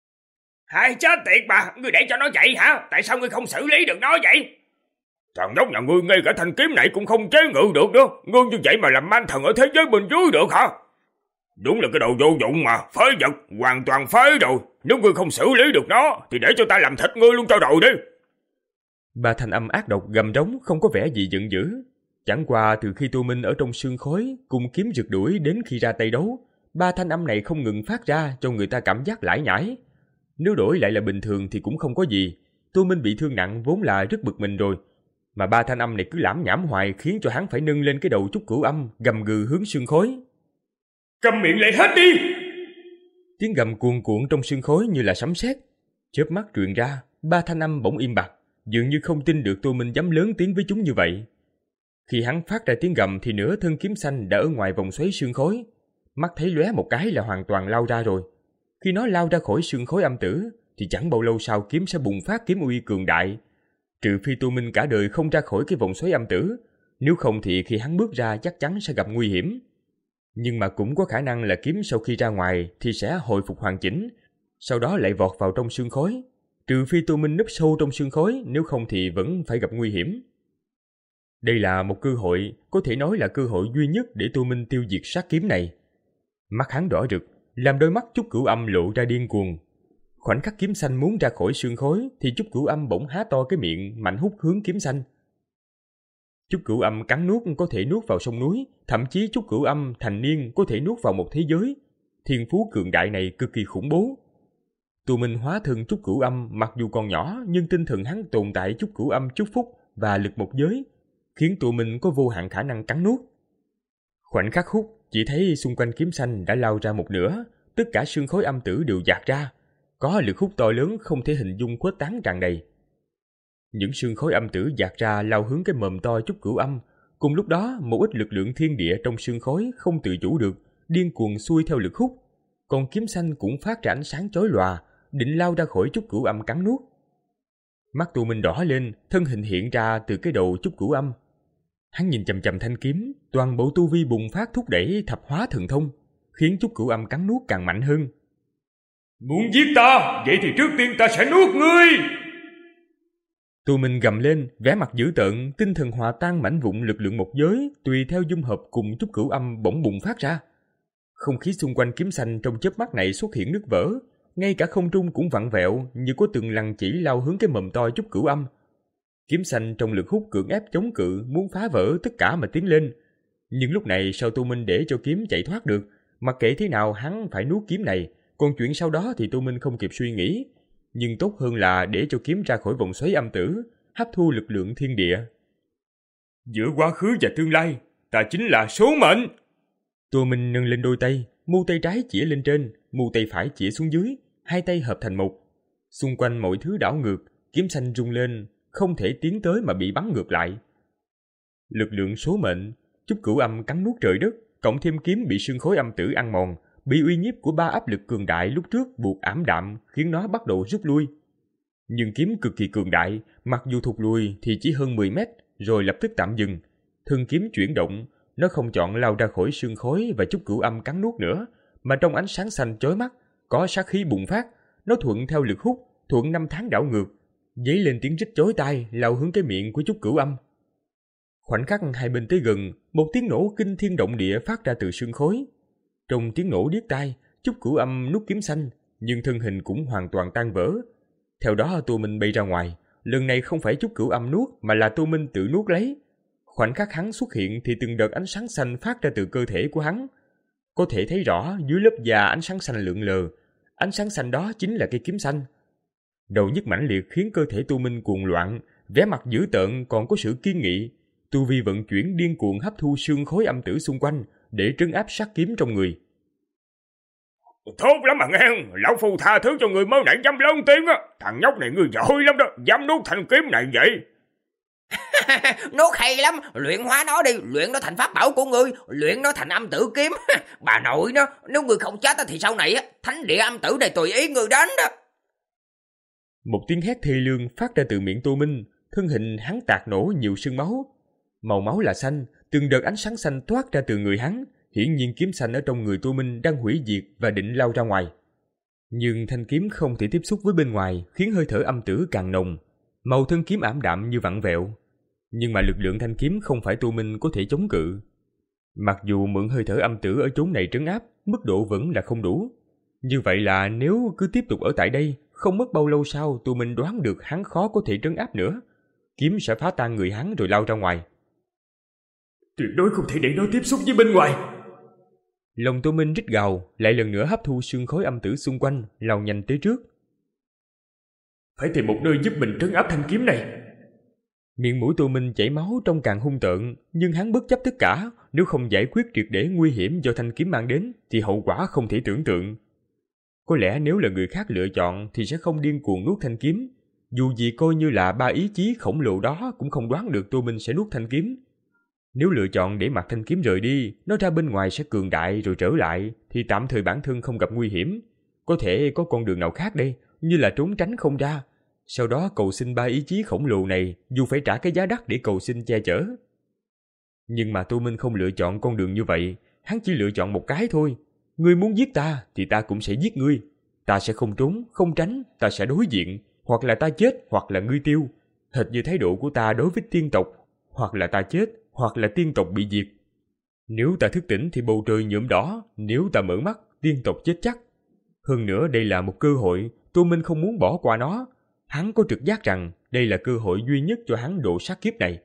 Hai chết tiệt bà, ngươi để cho nó chạy hả? Tại sao ngươi không xử lý được nó vậy? Thằng nhóc nhà ngươi ngay cả thanh kiếm này cũng không chế ngự được nữa, ngươi như vậy mà làm man thần ở thế giới bên dưới được hả? Đúng là cái đồ vô dụng mà, phế vật, hoàn toàn phế rồi. Nếu ngươi không xử lý được nó thì để cho ta làm thịt ngươi luôn cho rồi đi. Ba thanh âm ác độc gầm rống không có vẻ gì giận dữ. Chẳng qua từ khi Tô Minh ở trong sương khói cùng kiếm rượt đuổi đến khi ra tay đấu, ba thanh âm này không ngừng phát ra cho người ta cảm giác lải nhải. Nếu đổi lại là bình thường thì cũng không có gì. Tô Minh bị thương nặng vốn là rất bực mình rồi, mà ba thanh âm này cứ lảm nhảm hoài khiến cho hắn phải nâng lên cái đầu chút cửu âm gầm gừ hướng sương khói. Câm miệng lại hết đi! Tiếng gầm cuồn cuộn trong sương khói như là sấm sét. Chớp mắt truyền ra, ba thanh âm bỗng im bặt, dường như không tin được Tô Minh dám lớn tiếng với chúng như vậy. Khi hắn phát ra tiếng gầm thì nửa thân kiếm xanh đã ở ngoài vòng xoáy sương khói, mắt thấy lóe một cái là hoàn toàn lao ra rồi. Khi nó lao ra khỏi sương khói âm tử thì chẳng bao lâu sau kiếm sẽ bùng phát kiếm uy cường đại. Trừ phi Tô Minh cả đời không ra khỏi cái vòng xoáy âm tử, nếu không thì khi hắn bước ra chắc chắn sẽ gặp nguy hiểm. Nhưng mà cũng có khả năng là kiếm sau khi ra ngoài thì sẽ hồi phục hoàn chỉnh, sau đó lại vọt vào trong sương khói. Trừ phi Tô Minh núp sâu trong sương khói, nếu không thì vẫn phải gặp nguy hiểm. Đây là một cơ hội, có thể nói là cơ hội duy nhất để Tô Minh tiêu diệt sát kiếm này. Mắt hắn đỏ rực, làm đôi mắt chút cửu âm lộ ra điên cuồng. Khoảnh khắc kiếm xanh muốn ra khỏi sương khói thì chút cửu âm bỗng há to cái miệng mạnh hút hướng kiếm xanh. Chút cửu âm cắn nuốt có thể nuốt vào sông núi, thậm chí chút cửu âm thành niên có thể nuốt vào một thế giới. Thiên phú cường đại này cực kỳ khủng bố. Tô Minh hóa thân chút cửu âm mặc dù còn nhỏ nhưng tinh thần hắn tồn tại chút cửu âm chúc phúc và lực một giới, khiến Tô Minh có vô hạn khả năng cắn nuốt. Khoảnh khắc hút, chỉ thấy xung quanh kiếm xanh đã lao ra một nửa, tất cả sương khói âm tử đều dạt ra, có lực hút to lớn không thể hình dung khuếch tán tràn đầy. Những sương khói âm tử dạt ra lao hướng cái mồm to chút cửu âm, cùng lúc đó một ít lực lượng thiên địa trong sương khói không tự chủ được, điên cuồng xuôi theo lực hút, còn kiếm xanh cũng phát ra ánh sáng chói lòa, định lao ra khỏi chút cửu âm cắn nuốt. Mắt Tô Minh đỏ lên, thân hình hiện ra từ cái đầu chút cửu âm. Hắn nhìn chằm chằm thanh kiếm, toàn bộ tu vi bùng phát thúc đẩy thập hóa thần thông, khiến Chúc Cửu Âm cắn nuốt càng mạnh hơn. Muốn giết ta, vậy thì trước tiên ta sẽ nuốt ngươi. Tu Minh gầm lên, vẻ mặt dữ tợn, tinh thần hòa tan mảnh vụn lực lượng một giới, tùy theo dung hợp cùng Chúc Cửu Âm bỗng bùng phát ra. Không khí xung quanh kiếm xanh trong chớp mắt này xuất hiện nứt vỡ, ngay cả không trung cũng vặn vẹo như có từng lằn chỉ lao hướng cái mầm to Chúc Cửu Âm. Kiếm xanh trong lực hút cưỡng ép chống cự, muốn phá vỡ tất cả mà tiến lên. Nhưng lúc này sao Tu Minh để cho kiếm chạy thoát được, mặc kệ thế nào hắn phải nuốt kiếm này, còn chuyện sau đó thì Tu Minh không kịp suy nghĩ. Nhưng tốt hơn là để cho kiếm ra khỏi vòng xoáy âm tử, hấp thu lực lượng thiên địa. Giữa quá khứ và tương lai, ta chính là số mệnh. Tu Minh nâng lên đôi tay, mu tay trái chĩa lên trên, mu tay phải chĩa xuống dưới, hai tay hợp thành một. Xung quanh mọi thứ đảo ngược, kiếm xanh rung lên, không thể tiến tới mà bị bắn ngược lại. Lực lượng số mệnh, Chúc Cửu Âm cắn nuốt trời đất, cộng thêm kiếm bị sương khói âm tử ăn mòn, bị uy nhiếp của ba áp lực cường đại lúc trước buộc ảm đạm, khiến nó bắt đầu rút lui. Nhưng kiếm cực kỳ cường đại, mặc dù thụt lùi thì chỉ hơn mười mét, rồi lập tức tạm dừng. Thân kiếm chuyển động, nó không chọn lao ra khỏi sương khói và Chúc Cửu Âm cắn nuốt nữa, mà trong ánh sáng xanh chói mắt, có sát khí bùng phát, nó thuận theo lực hút, thuận năm tháng đảo ngược, dấy lên tiếng rít chói tai lao hướng cái miệng của Chúc Cửu Âm. Khoảnh khắc hai bên tới gần, một tiếng nổ kinh thiên động địa phát ra từ sương khói. Trong tiếng nổ điếc tai, Chúc Cửu Âm nuốt kiếm xanh, nhưng thân hình cũng hoàn toàn tan vỡ. Theo đó Tu Minh bay ra ngoài, lần này không phải Chúc Cửu Âm nuốt mà là Tu Minh tự nuốt lấy. Khoảnh khắc hắn xuất hiện thì từng đợt ánh sáng xanh phát ra từ cơ thể của hắn. Có thể thấy rõ dưới lớp da ánh sáng xanh lượn lờ, ánh sáng xanh đó chính là cây kiếm xanh. Đầu nhức mãnh liệt khiến cơ thể Tu Minh cuồng loạn, vẻ mặt dữ tợn còn có sự kiên nghị. Tu vi vận chuyển điên cuồng hấp thu sương khói âm tử xung quanh để trấn áp sát kiếm trong người. Tốt lắm mà nghe, lão phu tha thứ cho người mới nãy dám lớn tiếng á. Thằng nhóc này ngươi giỏi lắm đó, dám nuốt thanh kiếm này vậy. Nuốt hay lắm, luyện hóa nó đi, luyện nó thành pháp bảo của ngươi, luyện nó thành âm tử kiếm. Bà nội nó, nếu ngươi không chết thì sau này á, thánh địa âm tử này tùy ý ngươi đến đó. Một tiếng hét thê lương phát ra từ miệng Tu Minh, thân hình hắn tạc nổ nhiều sương máu. Màu máu là xanh, từng đợt ánh sáng xanh toát ra từ người hắn, hiển nhiên kiếm xanh ở trong người Tu Minh đang hủy diệt và định lao ra ngoài. Nhưng thanh kiếm không thể tiếp xúc với bên ngoài, khiến hơi thở âm tử càng nồng, màu thân kiếm ảm đạm như vặn vẹo. Nhưng mà lực lượng thanh kiếm không phải Tu Minh có thể chống cự. Mặc dù mượn hơi thở âm tử ở chốn này trấn áp, mức độ vẫn là không đủ. Như vậy là nếu cứ tiếp tục ở tại đây, không mất bao lâu sau Tu Minh đoán được hắn khó có thể trấn áp nữa. Kiếm sẽ phá tan người hắn rồi lao ra ngoài. Tuyệt đối không thể để nó tiếp xúc với bên ngoài. Lòng Tu Minh rít gào, lại lần nữa hấp thu sương khói âm tử xung quanh, lao nhanh tới trước. Phải tìm một nơi giúp mình trấn áp thanh kiếm này. Miệng mũi Tu Minh chảy máu trông càng hung tợn, nhưng hắn bất chấp tất cả, nếu không giải quyết triệt để nguy hiểm do thanh kiếm mang đến thì hậu quả không thể tưởng tượng. Có lẽ nếu là người khác lựa chọn thì sẽ không điên cuồng nuốt thanh kiếm, dù gì coi như là ba ý chí khổng lồ đó cũng không đoán được Tu Minh sẽ nuốt thanh kiếm. Nếu lựa chọn để mặc thanh kiếm rời đi, nó ra bên ngoài sẽ cường đại rồi trở lại, thì tạm thời bản thân không gặp nguy hiểm. Có thể có con đường nào khác đây, như là trốn tránh không ra. Sau đó cầu xin ba ý chí khổng lồ này, dù phải trả cái giá đắt để cầu xin che chở. Nhưng mà Tu Minh không lựa chọn con đường như vậy, hắn chỉ lựa chọn một cái thôi. Ngươi muốn giết ta, thì ta cũng sẽ giết ngươi. Ta sẽ không trốn, không tránh, ta sẽ đối diện. Hoặc là ta chết, hoặc là ngươi tiêu. Hệt như thái độ của ta đối với tiên tộc. Hoặc là ta chết, hoặc là tiên tộc bị diệt. Nếu ta thức tỉnh thì bầu trời nhuộm đỏ, nếu ta mở mắt, tiên tộc chết chắc. Hơn nữa đây là một cơ hội, Tu Minh không muốn bỏ qua nó. Hắn có trực giác rằng đây là cơ hội duy nhất cho hắn độ sát kiếp này.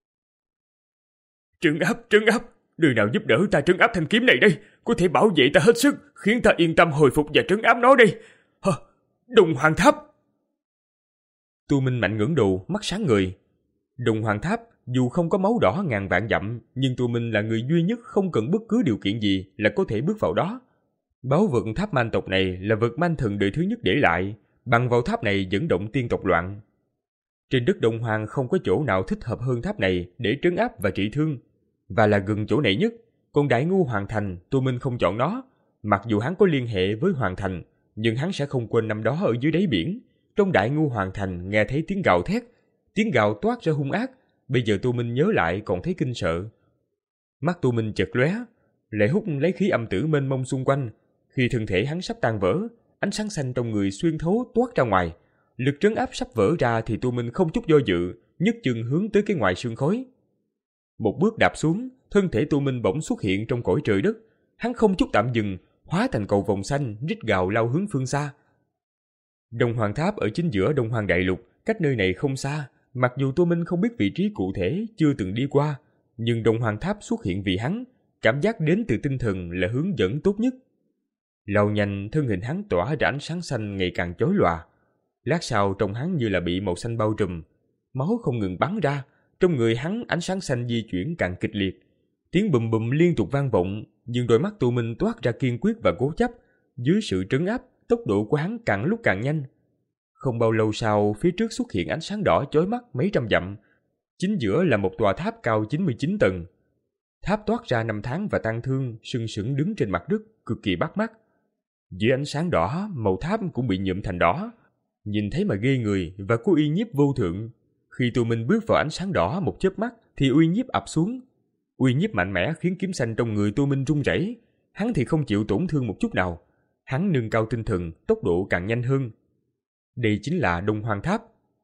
Trấn áp, trấn áp, người nào giúp đỡ ta trấn áp thanh kiếm này đây, có thể bảo vệ ta hết sức, khiến ta yên tâm hồi phục và trấn áp nó đây. Hả? Đồng Hoàng Tháp. Tu Minh mạnh ngẩng đầu, mắt sáng ngời. Đồng Hoàng Tháp dù không có máu đỏ ngàn vạn dặm, nhưng Tu Minh là người duy nhất không cần bất cứ điều kiện gì là có thể bước vào đó. Báu vật tháp man tộc này là vật man thần đời thứ nhất để lại, bằng vào tháp này dẫn động tiên tộc loạn. Trên đất Đông Hoang không có chỗ nào thích hợp hơn tháp này để trấn áp và trị thương, và là gần chỗ này nhất. Còn Đại Ngu Hoàng Thành, Tu Minh không chọn nó. Mặc dù hắn có liên hệ với Hoàng Thành, nhưng hắn sẽ không quên năm đó ở dưới đáy biển, trong Đại Ngu Hoàng Thành nghe thấy tiếng gào thét, tiếng gào toát ra hung ác, bây giờ Tô Minh nhớ lại còn thấy kinh sợ. Mắt Tô Minh chợt lóe, lại hút lấy khí âm tử mênh mông xung quanh. Khi thân thể hắn sắp tan vỡ, ánh sáng xanh trong người xuyên thấu toát ra ngoài. Lực trấn áp sắp vỡ ra thì Tô Minh không chút do dự, nhấc chân hướng tới cái ngoài sương khói. Một bước đạp xuống, thân thể Tô Minh bỗng xuất hiện trong cõi trời đất. Hắn không chút tạm dừng, hóa thành cầu vồng xanh, rít gào lao hướng phương xa. Đông Hoàng Tháp ở chính giữa Đông Hoàng Đại Lục, cách nơi này không xa. Mặc dù Tô Minh không biết vị trí cụ thể, chưa từng đi qua, nhưng Đông Hoàng Tháp xuất hiện vì hắn, cảm giác đến từ tinh thần là hướng dẫn tốt nhất. Lao nhanh, thân hình hắn tỏa ra ánh sáng xanh ngày càng chói lòa. Lát sau trông hắn như là bị màu xanh bao trùm, máu không ngừng bắn ra, trong người hắn ánh sáng xanh di chuyển càng kịch liệt. Tiếng bùm bùm liên tục vang vọng, nhưng đôi mắt Tô Minh toát ra kiên quyết và cố chấp. Dưới sự trấn áp, tốc độ của hắn càng lúc càng nhanh. Không bao lâu sau, phía trước xuất hiện ánh sáng đỏ chói mắt mấy trăm dặm. Chính giữa là một tòa tháp cao chín mươi chín tầng. Tháp toát ra năm tháng và tang thương, sừng sững đứng trên mặt đất, cực kỳ bắt mắt. Dưới ánh sáng đỏ, màu tháp cũng bị nhuộm thành đỏ. Nhìn thấy mà ghê người và có uy nhiếp vô thượng. Khi Tô Minh bước vào ánh sáng đỏ một chớp mắt thì uy nhiếp ập xuống. Uy nhiếp mạnh mẽ khiến kiếm xanh trong người Tô Minh run rẩy. Hắn thì không chịu tổn thương một chút nào. Hắn nâng cao tinh thần, tốc độ càng nhanh hơn. Đây chính là Đông Hoàng Tháp.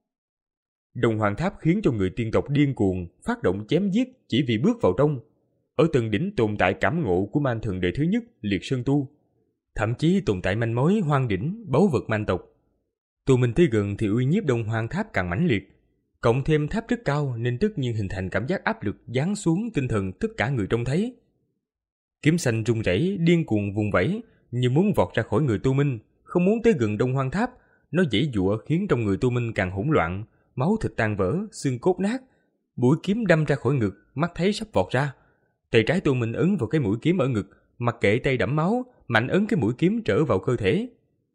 Đông Hoàng Tháp khiến cho người tiên tộc điên cuồng, phát động chém giết chỉ vì bước vào trong. Ở tầng đỉnh tồn tại cảm ngộ của man thần đời thứ nhất, Liệt Sơn Tu. Thậm chí tồn tại manh mối hoang đỉnh, báu vật man tộc. Tô Minh tới gần thì uy nhiếp Đông Hoàng Tháp càng mãnh liệt. Cộng thêm tháp rất cao nên tất nhiên hình thành cảm giác áp lực giáng xuống tinh thần tất cả người trông thấy. Kiếm xanh rung rẩy, điên cuồng vùng vẫy, như muốn vọt ra khỏi người Tô Minh, không muốn tới gần Đông Hoàng Tháp. Nó giãy giụa khiến trong người Tô Minh càng hỗn loạn, máu thịt tan vỡ, xương cốt nát. Mũi kiếm đâm ra khỏi ngực, mắt thấy sắp vọt ra. Tay trái Tô Minh ấn vào cái mũi kiếm ở ngực, mặc kệ tay đẫm máu, mạnh ấn cái mũi kiếm trở vào cơ thể.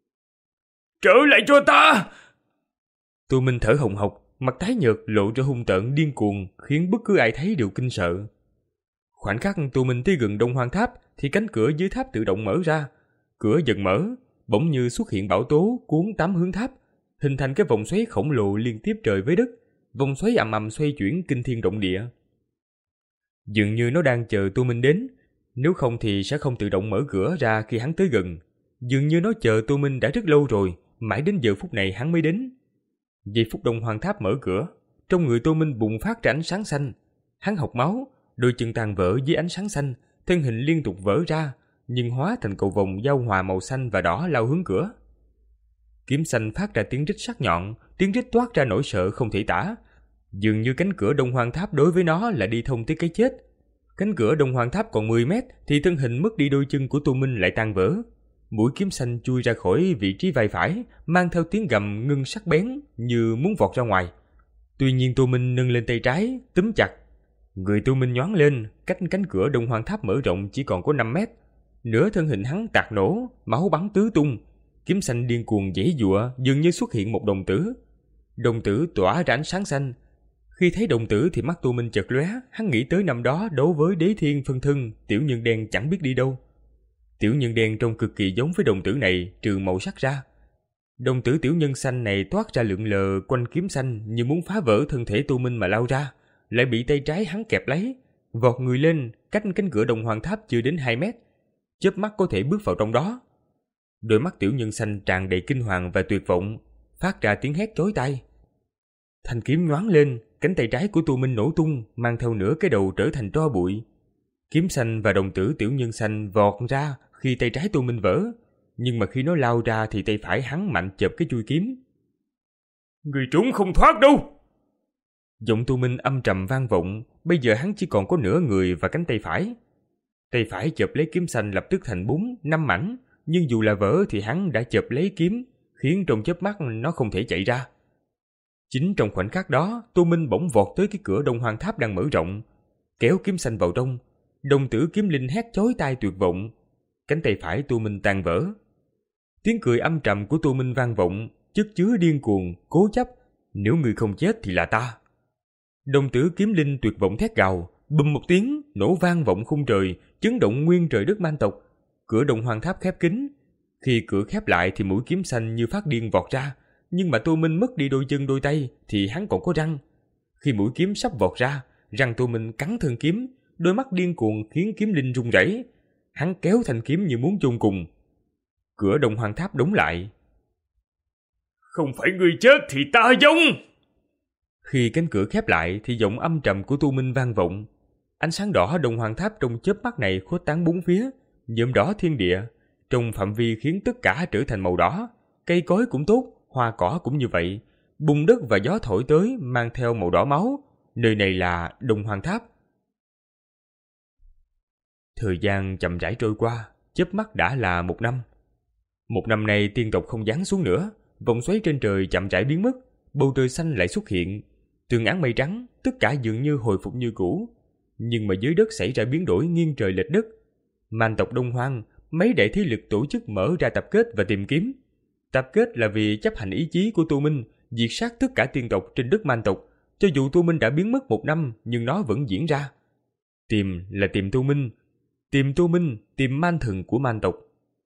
Trở lại cho ta! Tô Minh thở hồng hộc, mặt tái nhợt lộ ra hung tợn điên cuồng, khiến bất cứ ai thấy đều kinh sợ. Khoảnh khắc Tô Minh tới gần Đông Hoàng Tháp thì cánh cửa dưới tháp tự động mở ra. Cửa dần mở, bỗng như xuất hiện bão tố cuốn tám hướng tháp, hình thành cái vòng xoáy khổng lồ liên tiếp trời với đất. Vòng xoáy ầm ầm xoay chuyển kinh thiên động địa. Dường như nó đang chờ Tô Minh đến, nếu không thì sẽ không tự động mở cửa ra khi hắn tới gần. Dường như nó chờ Tô Minh đã rất lâu rồi, mãi đến giờ phút này hắn mới đến. Giây phút Đông Hoàng Tháp mở cửa, trong người Tô Minh bùng phát ra ánh sáng xanh. Hắn hộc máu, đôi chân tàn vỡ dưới ánh sáng xanh, thân hình liên tục vỡ ra, nhưng hóa thành cầu vồng giao hòa màu xanh và đỏ lao hướng cửa. Kiếm xanh phát ra tiếng rít sắc nhọn, tiếng rít toát ra nỗi sợ không thể tả. Dường như cánh cửa Đông Hoàng Tháp đối với nó là đi thông tới cái chết. Cánh cửa Đông Hoàng Tháp còn mười mét thì thân hình mất đi đôi chân của Tô Minh lại tan vỡ. Mũi kiếm xanh chui ra khỏi vị trí vai phải, mang theo tiếng gầm ngưng sắc bén như muốn vọt ra ngoài. Tuy nhiên Tô Minh nâng lên tay trái, túm chặt. Người Tô Minh nhoáng lên, cách cánh cửa Đông Hoàng Tháp mở rộng chỉ còn có năm mét. Nửa thân hình hắn tạc nổ, máu bắn tứ tung. Kiếm xanh điên cuồng giãy giụa, dường như xuất hiện một đồng tử. Đồng tử tỏa ra ánh sáng xanh. Khi thấy đồng tử thì mắt Tô Minh chợt lóe, hắn nghĩ tới năm đó đấu với Đế Thiên phân thân, tiểu nhân đen chẳng biết đi đâu. Tiểu nhân đen trông cực kỳ giống với đồng tử này, trừ màu sắc ra. Đồng tử tiểu nhân xanh này toát ra lượn lờ quanh kiếm xanh như muốn phá vỡ thân thể Tô Minh mà lao ra, lại bị tay trái hắn kẹp lấy, vọt người lên, cách cánh cửa Đông Hoàng Tháp chưa đến hai mét, chớp mắt có thể bước vào trong đó. Đôi mắt tiểu nhân xanh tràn đầy kinh hoàng và tuyệt vọng, phát ra tiếng hét chói tai. Thanh kiếm nhoáng lên, cánh tay trái của Tô Minh nổ tung, mang theo nửa cái đầu trở thành tro bụi. Kiếm xanh và đồng tử tiểu nhân xanh vọt ra khi tay trái Tô Minh vỡ, nhưng mà khi nó lao ra thì tay phải hắn mạnh chộp cái chuôi kiếm. Người trốn không thoát đâu! Giọng Tô Minh âm trầm vang vọng, bây giờ hắn chỉ còn có nửa người và cánh tay phải. Tay phải chộp lấy kiếm xanh lập tức thành bốn, năm mảnh, nhưng dù là vỡ thì hắn đã chộp lấy kiếm, khiến trong chớp mắt nó không thể chạy ra. Chính trong khoảnh khắc đó, Tô Minh bỗng vọt tới cái cửa Đông Hoàng Tháp đang mở rộng, kéo kiếm xanh vào trong. Đồng tử kiếm linh hét chói tai tuyệt vọng. Cánh tay phải Tô Minh tan vỡ. Tiếng cười âm trầm của Tô Minh vang vọng, chất chứa điên cuồng, cố chấp. Nếu người không chết thì là ta. Đồng tử kiếm linh tuyệt vọng thét gào, bùm một tiếng, nổ vang vọng khung trời, chấn động nguyên trời đất man tộc. Cửa Đông Hoàng Tháp khép kín. Khi cửa khép lại thì mũi kiếm xanh như phát điên vọt ra, nhưng mà Tô Minh mất đi đôi chân đôi tay thì hắn còn có răng. Khi mũi kiếm sắp vọt ra, răng Tô Minh cắn thân kiếm, đôi mắt điên cuồng khiến kiếm linh run rẩy. Hắn kéo thanh kiếm như muốn chôn cùng. Cửa Đông Hoang Tháp đóng lại. Không phải ngươi chết thì ta giống. Khi cánh cửa khép lại thì giọng âm trầm của Tô Minh vang vọng. Ánh sáng đỏ Đông Hoang Tháp trong chớp mắt này khuếch tán bốn phía, nhuộm đỏ thiên địa, trong phạm vi khiến tất cả trở thành màu đỏ. Cây cối cũng tốt, hoa cỏ cũng như vậy. Bùn đất và gió thổi tới mang theo màu đỏ máu. Nơi này là Đông Hoang Tháp. Thời gian chậm rãi trôi qua, chớp mắt đã là một năm. Một năm nay tiên tộc không giáng xuống nữa, vòng xoáy trên trời chậm rãi biến mất, bầu trời xanh lại xuất hiện, tường áng mây trắng, tất cả dường như hồi phục như cũ. Nhưng mà dưới đất xảy ra biến đổi nghiêng trời lệch đất. Man tộc Đông Hoang, mấy đại thế lực tổ chức mở ra tập kết và tìm kiếm. Tập kết là vì chấp hành ý chí của Tô Minh, diệt sát tất cả tiên tộc trên đất man tộc. Cho dù Tô Minh đã biến mất một năm, nhưng nó vẫn diễn ra. Tìm là tìm Tô Minh, tìm Tô Minh, tìm man thần của man tộc.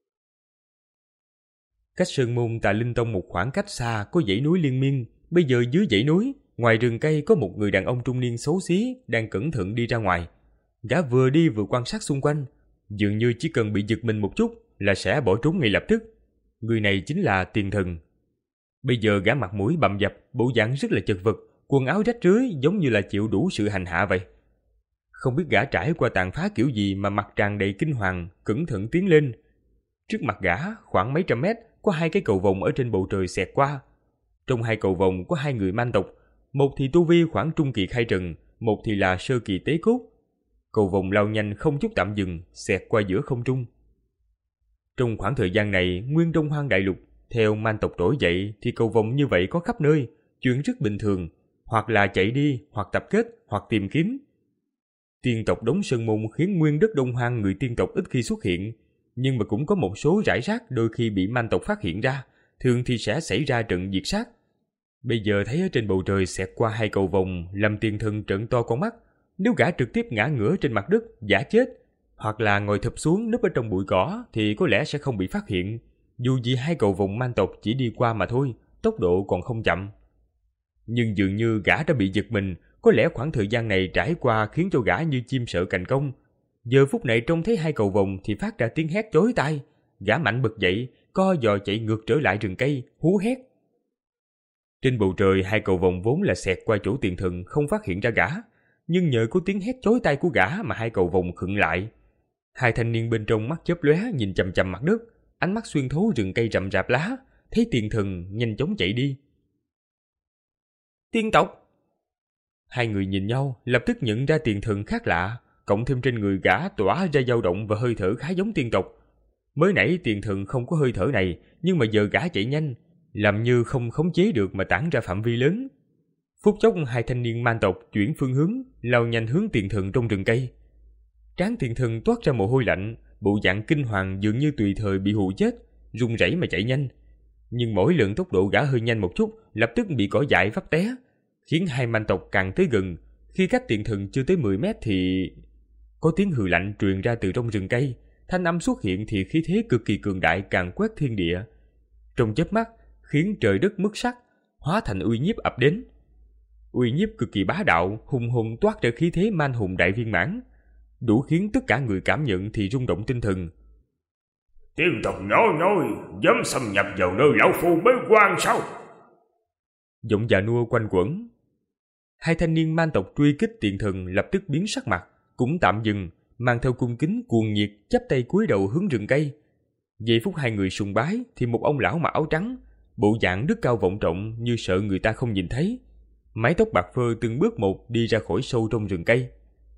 Cách Sơn Môn Tà Linh Tông một khoảng cách xa có dãy núi liên miên. Bây giờ dưới dãy núi, ngoài rừng cây có một người đàn ông trung niên xấu xí đang cẩn thận đi ra ngoài. Gã vừa đi vừa quan sát xung quanh, dường như chỉ cần bị giật mình một chút là sẽ bỏ trốn ngay lập tức. Người này chính là Tiền Thần. Bây giờ gã mặt mũi bầm dập, bộ dạng rất là chật vật, quần áo rách rưới giống như là chịu đủ sự hành hạ vậy. Không biết gã trải qua tàn phá kiểu gì mà mặt tràn đầy kinh hoàng, cẩn thận tiến lên. Trước mặt gã, khoảng mấy trăm mét, có hai cái cầu vồng ở trên bầu trời xẹt qua. Trong hai cầu vồng có hai người man tộc, một thì tu vi khoảng trung kỳ khai trần, một thì là sơ kỳ tế cốt. Cầu vồng lao nhanh không chút tạm dừng, xẹt qua giữa không trung. Trong khoảng thời gian này, nguyên Đông Hoang đại lục, theo man tộc trỗi dậy thì cầu vồng như vậy có khắp nơi, chuyện rất bình thường, hoặc là chạy đi, hoặc tập kết, hoặc tìm kiếm. Tiên tộc đóng sơn môn khiến nguyên đất Đông Hoang người tiên tộc ít khi xuất hiện, nhưng mà cũng có một số rải rác đôi khi bị man tộc phát hiện ra, thường thì sẽ xảy ra trận diệt sát. Bây giờ thấy ở trên bầu trời xẹt qua hai cầu vồng, làm Tiền Thần trợn to con mắt. Nếu gã trực tiếp ngã ngửa trên mặt đất, giả chết, hoặc là ngồi thụp xuống núp ở trong bụi cỏ thì có lẽ sẽ không bị phát hiện. Dù gì hai cầu vồng man tộc chỉ đi qua mà thôi, tốc độ còn không chậm. Nhưng dường như gã đã bị giật mình, có lẽ khoảng thời gian này trải qua khiến cho gã như chim sợ cành công. Giờ phút này trông thấy hai cầu vồng thì phát ra tiếng hét chói tai. Gã mạnh bật dậy, co giò chạy ngược trở lại rừng cây, hú hét. Trên bầu trời hai cầu vồng vốn là xẹt qua chỗ Tiền Thần không phát hiện ra gã, nhưng nhờ có tiếng hét chói tai của gã mà hai cầu vồng khựng lại. Hai thanh niên bên trong mắt chớp lóe nhìn chằm chằm mặt đất, ánh mắt xuyên thấu rừng cây rậm rạp lá, thấy Tiền Thần nhanh chóng chạy đi. Tiên tộc! Hai người nhìn nhau, lập tức nhận ra Tiền Thần khác lạ, cộng thêm trên người gã tỏa ra dao động và hơi thở khá giống tiên tộc. Mới nãy Tiền Thần không có hơi thở này, nhưng mà giờ gã chạy nhanh, làm như không khống chế được mà tản ra phạm vi lớn. Phút chốc hai thanh niên man tộc chuyển phương hướng, lao nhanh hướng Tiền Thần trong rừng cây. Trán Tiền Thần toát ra mồ hôi lạnh, bộ dạng kinh hoàng dường như tùy thời bị hù chết, run rẩy mà chạy nhanh. Nhưng mỗi lần tốc độ gã hơi nhanh một chút, lập tức bị cỏ dại vấp té, khiến hai man tộc càng tới gần. Khi cách Tiền Thần chưa tới mười mét thì có tiếng hừ lạnh truyền ra từ trong rừng cây. Thanh âm xuất hiện thì khí thế cực kỳ cường đại càng quét thiên địa. Trong chớp mắt khiến trời đất mất sắc, hóa thành uy nhiếp ập đến. Uy nhiếp cực kỳ bá đạo, hùng hùng toát ra khí thế man hùng đại viên mãn, đủ khiến tất cả người cảm nhận thì rung động tinh thần. Tiên tộc nhỏ nhoi dám xâm nhập vào nơi lão phu bế quan sao? Giọng già nua quanh quẩn. Hai thanh niên man tộc truy kích Tiền Thần lập tức biến sắc mặt, cũng tạm dừng, mang theo cung kính cuồng nhiệt chắp tay cúi đầu hướng rừng cây. Giây phút hai người sùng bái thì một ông lão mặc áo trắng, bộ dạng đức cao vọng trọng như sợ người ta không nhìn thấy, mái tóc bạc phơ từng bước một đi ra khỏi sâu trong rừng cây.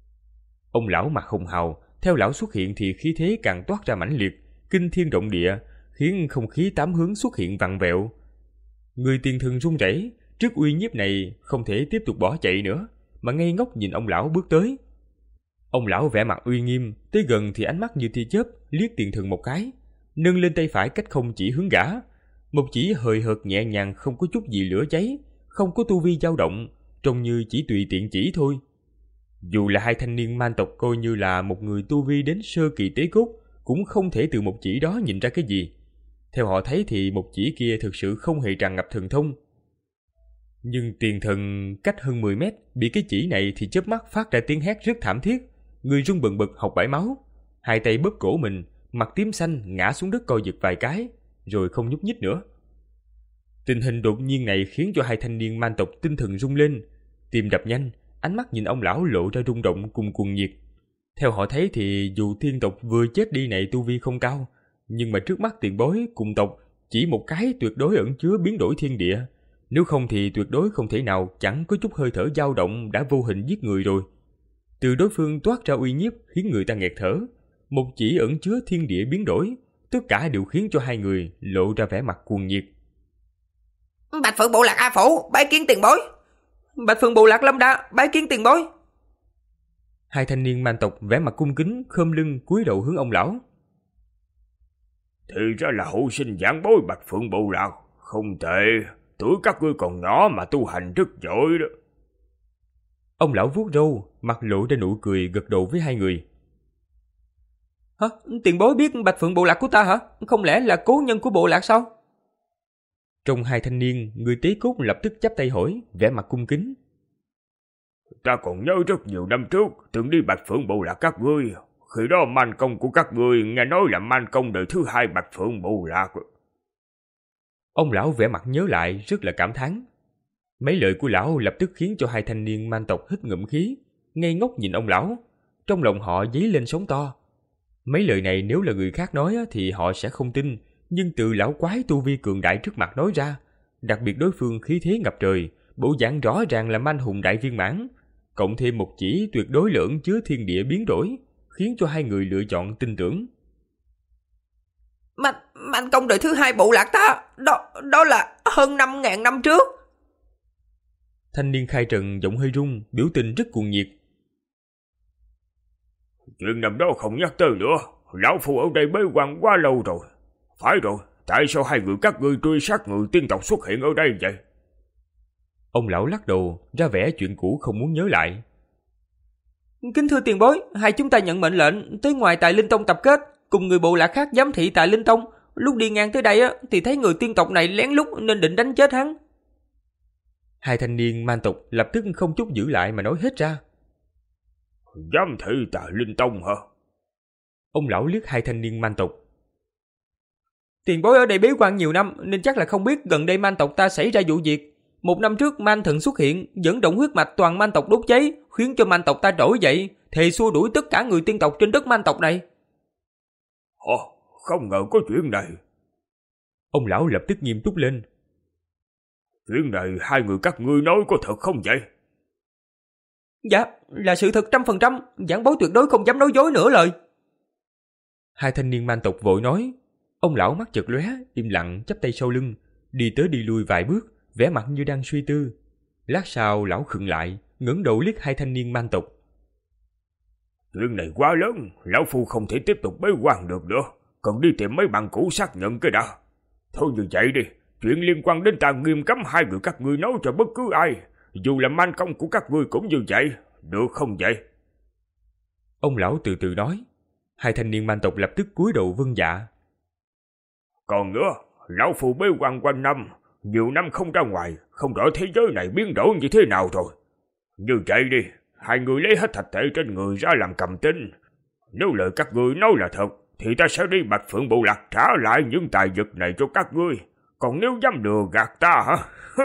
Ông lão mặt hùng hào, theo lão xuất hiện thì khí thế càng toát ra mãnh liệt, kinh thiên động địa, khiến không khí tám hướng xuất hiện vặn vẹo. Người Tiền Thần run rẩy, trước uy nhiếp này không thể tiếp tục bỏ chạy nữa, mà ngây ngốc nhìn ông lão bước tới. Ông lão vẻ mặt uy nghiêm, tới gần thì ánh mắt như tia chớp liếc Tiền Thần một cái, nâng lên tay phải cách không chỉ hướng gã, một chỉ hời hợt nhẹ nhàng, không có chút gì lửa cháy, không có tu vi dao động, trông như chỉ tùy tiện chỉ thôi. Dù là hai thanh niên man tộc coi như là một người tu vi đến sơ kỳ tế cốt, cũng không thể từ một chỉ đó nhìn ra cái gì. Theo họ thấy thì một chỉ kia thực sự không hề tràn ngập thần thông. Nhưng tiền thần cách hơn mười mét bị cái chỉ này thì chớp mắt phát ra tiếng hét rất thảm thiết, người run bần bật học bãi máu, hai tay bóp cổ mình, mặt tím xanh ngã xuống đất co giật vài cái, rồi không nhúc nhích nữa. Tình hình đột nhiên này khiến cho hai thanh niên man tộc tinh thần rung lên, tim đập nhanh, ánh mắt nhìn ông lão lộ ra rung động cùng cuồng nhiệt. Theo họ thấy thì dù thiên tộc vừa chết đi này tu vi không cao, nhưng mà trước mắt tiền bối cùng tộc chỉ một cái tuyệt đối ẩn chứa biến đổi thiên địa. Nếu không thì tuyệt đối không thể nào chẳng có chút hơi thở dao động đã vô hình giết người rồi. Từ đối phương toát ra uy nhiếp khiến người ta nghẹt thở. Một chỉ ẩn chứa thiên địa biến đổi, tất cả đều khiến cho hai người lộ ra vẻ mặt cuồng nhiệt. Bạch Phượng Bộ Lạc A Phủ, bái kiến tiền bối. Bạch Phượng Bộ Lạc Lâm Đa, bái kiến tiền bối. Hai thanh niên man tộc vẻ mặt cung kính, khom lưng cúi đầu hướng ông lão. Thì ra là hậu sinh giảng bối Bạch Phượng Bộ Lạc, không tệ, tuổi các ngươi còn nhỏ mà tu hành rất giỏi đó. Ông lão vuốt râu, mặt lộ ra nụ cười gật đầu với hai người. Hả? Tiền bối biết Bạch Phượng Bộ Lạc của ta hả? Không lẽ là cố nhân của bộ lạc sao? Trong hai thanh niên, người tế cốt lập tức chắp tay hỏi, vẻ mặt cung kính. Ta còn nhớ rất nhiều năm trước, từng đi Bạch Phượng Bộ Lạc các ngươi. Khi đó man công của các ngươi nghe nói là man công đời thứ hai Bạch Phượng Bộ Lạc. Ông lão vẻ mặt nhớ lại rất là cảm thán. Mấy lời của lão lập tức khiến cho hai thanh niên man tộc hít ngụm khí, ngây ngốc nhìn ông lão. Trong lòng họ dấy lên sóng to. Mấy lời này nếu là người khác nói thì họ sẽ không tin, nhưng từ lão quái tu vi cường đại trước mặt nói ra, đặc biệt đối phương khí thế ngập trời, bộ dạng rõ ràng là man hùng đại viên mãn, cộng thêm một chỉ tuyệt đối lưỡng chứa thiên địa biến đổi, khiến cho hai người lựa chọn tin tưởng. Man, man công đời thứ hai bộ lạc ta, đó, đó là hơn năm ngàn năm trước. Thanh niên khai trần giọng hơi rung, biểu tình rất cuồng nhiệt. Chuyện năm đó không nhắc tới nữa, lão phu ở đây bế quan quá lâu rồi. Phải rồi, tại sao hai người các ngươi truy sát người tiên tộc xuất hiện ở đây vậy? Ông lão lắc đầu, ra vẻ chuyện cũ không muốn nhớ lại. Kính thưa tiền bối, hai chúng ta nhận mệnh lệnh tới ngoài Tài Linh Tông tập kết, cùng người bộ lạc khác giám thị Tài Linh Tông. Lúc đi ngang tới đây á, thì thấy người tiên tộc này lén lút nên định đánh chết hắn. Hai thanh niên man tộc lập tức không chút giữ lại mà nói hết ra. Giám thị Tài Linh Tông hả? Ông lão liếc hai thanh niên man tộc. Tiền bối ở đây bế quan nhiều năm nên chắc là không biết gần đây man tộc ta xảy ra vụ việc. Một năm trước man thần xuất hiện, dẫn động huyết mạch toàn man tộc đốt cháy, khiến cho man tộc ta trỗi dậy, thề xua đuổi tất cả người tiên tộc trên đất man tộc này. Ồ, không ngờ có chuyện này. Ông lão lập tức nghiêm túc lên. Chuyện này hai người các ngươi nói có thật không vậy? Dạ, là sự thật trăm phần trăm, giảng bối tuyệt đối không dám nói dối nửa lời. Hai thanh niên man tộc vội nói. Ông lão mắt chợt lóe, im lặng chắp tay sau lưng, đi tới đi lui vài bước, vẻ mặt như đang suy tư. Lát sau lão khựng lại, ngẩng đầu liếc hai thanh niên man tộc. Chuyện này quá lớn, lão phu không thể tiếp tục bế quan được nữa, cần đi tìm mấy bạn cũ xác nhận cái đã. Thôi như vậy đi, chuyện liên quan đến ta nghiêm cấm hai người các ngươi nói cho bất cứ ai, dù là man công của các ngươi cũng như vậy, được không vậy? Ông lão từ từ nói. Hai thanh niên man tộc lập tức cúi đầu vâng dạ. Còn nữa, lão phu bế quan quanh năm, nhiều năm không ra ngoài, không rõ thế giới này biến đổi như thế nào rồi. Như vậy đi, hai người lấy hết thạch tệ trên người ra làm cầm tinh. Nếu lời các ngươi nói là thật, thì ta sẽ đi Bạch Phượng Bộ Lạc trả lại những tài vật này cho các ngươi. Còn nếu dám lừa gạt ta hả?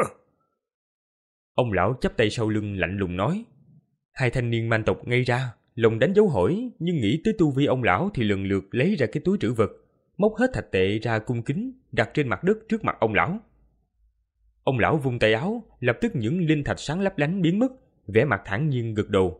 Ông lão chắp tay sau lưng lạnh lùng nói. Hai thanh niên man tộc ngây ra, lòng đánh dấu hỏi, nhưng nghĩ tới tu vi ông lão thì lần lượt lấy ra cái túi trữ vật, móc hết thạch tệ ra cung kính, đặt trên mặt đất trước mặt ông lão. Ông lão vung tay áo, lập tức những linh thạch sáng lấp lánh biến mất, vẻ mặt thản nhiên gật đầu.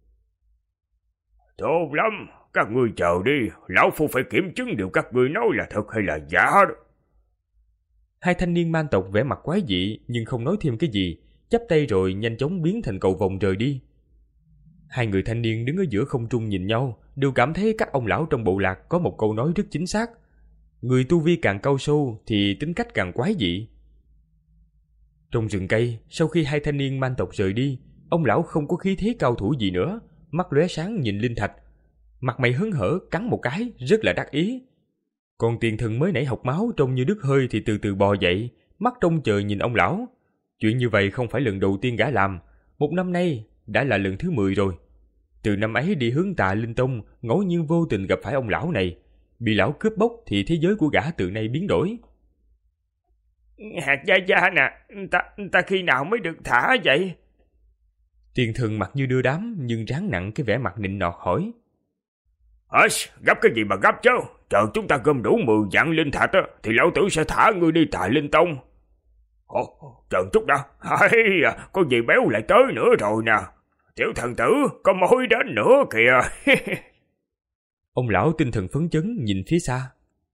Tốt lắm, các ngươi chờ đi, lão phu phải kiểm chứng điều các ngươi nói là thật hay là giả đó. Hai thanh niên man tộc vẻ mặt quái dị nhưng không nói thêm cái gì, chắp tay rồi nhanh chóng biến thành cầu vồng rời đi. Hai người thanh niên đứng ở giữa không trung nhìn nhau, đều cảm thấy các ông lão trong bộ lạc có một câu nói rất chính xác. Người tu vi càng cao sâu thì tính cách càng quái dị. Trong rừng cây, sau khi hai thanh niên man tộc rời đi, ông lão không có khí thế cao thủ gì nữa, mắt lóe sáng nhìn linh thạch, mặt mày hớn hở cắn một cái, rất là đắc ý. Còn tiền thần mới nãy học máu trông như đứt hơi thì từ từ bò dậy, mắt trông chờ nhìn ông lão. Chuyện như vậy không phải lần đầu tiên gã làm, một năm nay đã là lần thứ mười rồi. Từ năm ấy đi hướng Tà Linh Tông, ngẫu nhiên vô tình gặp phải ông lão này. Bị lão cướp bóc thì thế giới của gã từ nay biến đổi. Hạt Gia Gia nè, ta, ta khi nào mới được thả vậy? Tiền Thần mặt như đưa đám nhưng ráng nặng cái vẻ mặt nịnh nọt hỏi. Ơ, gấp cái gì mà gấp chứ? Chờ chúng ta gom đủ mười vạn linh thạch á, thì lão tử sẽ thả ngươi đi Tà Linh Tông. Ồ, chờ chút đã, hay, có gì béo lại tới nữa rồi nè. Tiểu thần tử, có mối đến nữa kìa. Ông lão tinh thần phấn chấn nhìn phía xa.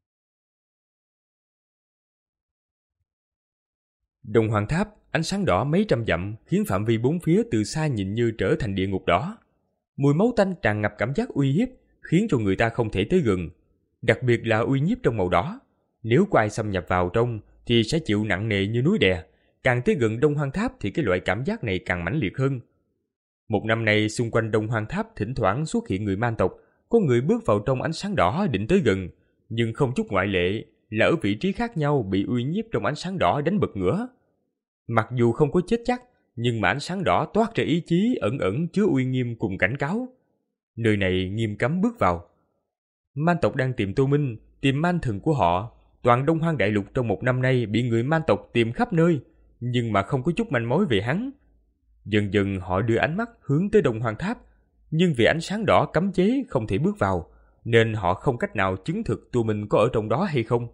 Đồng Hoàng Tháp, ánh sáng đỏ mấy trăm dặm khiến phạm vi bốn phía từ xa nhìn như trở thành địa ngục đỏ. Mùi máu tanh tràn ngập cảm giác uy hiếp, khiến cho người ta không thể tới gần. Đặc biệt là uy nhiếp trong màu đỏ. Nếu có ai xâm nhập vào trong thì sẽ chịu nặng nề như núi đè. Càng tới gần Đông Hoang Tháp thì cái loại cảm giác này càng mãnh liệt hơn. Một năm nay xung quanh Đông Hoang Tháp thỉnh thoảng xuất hiện người man tộc. Có người bước vào trong ánh sáng đỏ định tới gần, nhưng không chút ngoại lệ là ở vị trí khác nhau bị uy nhiếp trong ánh sáng đỏ đánh bật ngửa. Mặc dù không có chết chắc, nhưng mà ánh sáng đỏ toát ra ý chí ẩn ẩn chứa uy nghiêm cùng cảnh cáo. Nơi này nghiêm cấm bước vào. Man tộc đang tìm Tô Minh, tìm man thần của họ. Toàn Đông Hoang Đại Lục trong một năm nay bị người man tộc tìm khắp nơi, nhưng mà không có chút manh mối về hắn. Dần dần họ đưa ánh mắt hướng tới Đông Hoang Tháp, nhưng vì ánh sáng đỏ cấm chế không thể bước vào, nên họ không cách nào chứng thực Tô Minh có ở trong đó hay không.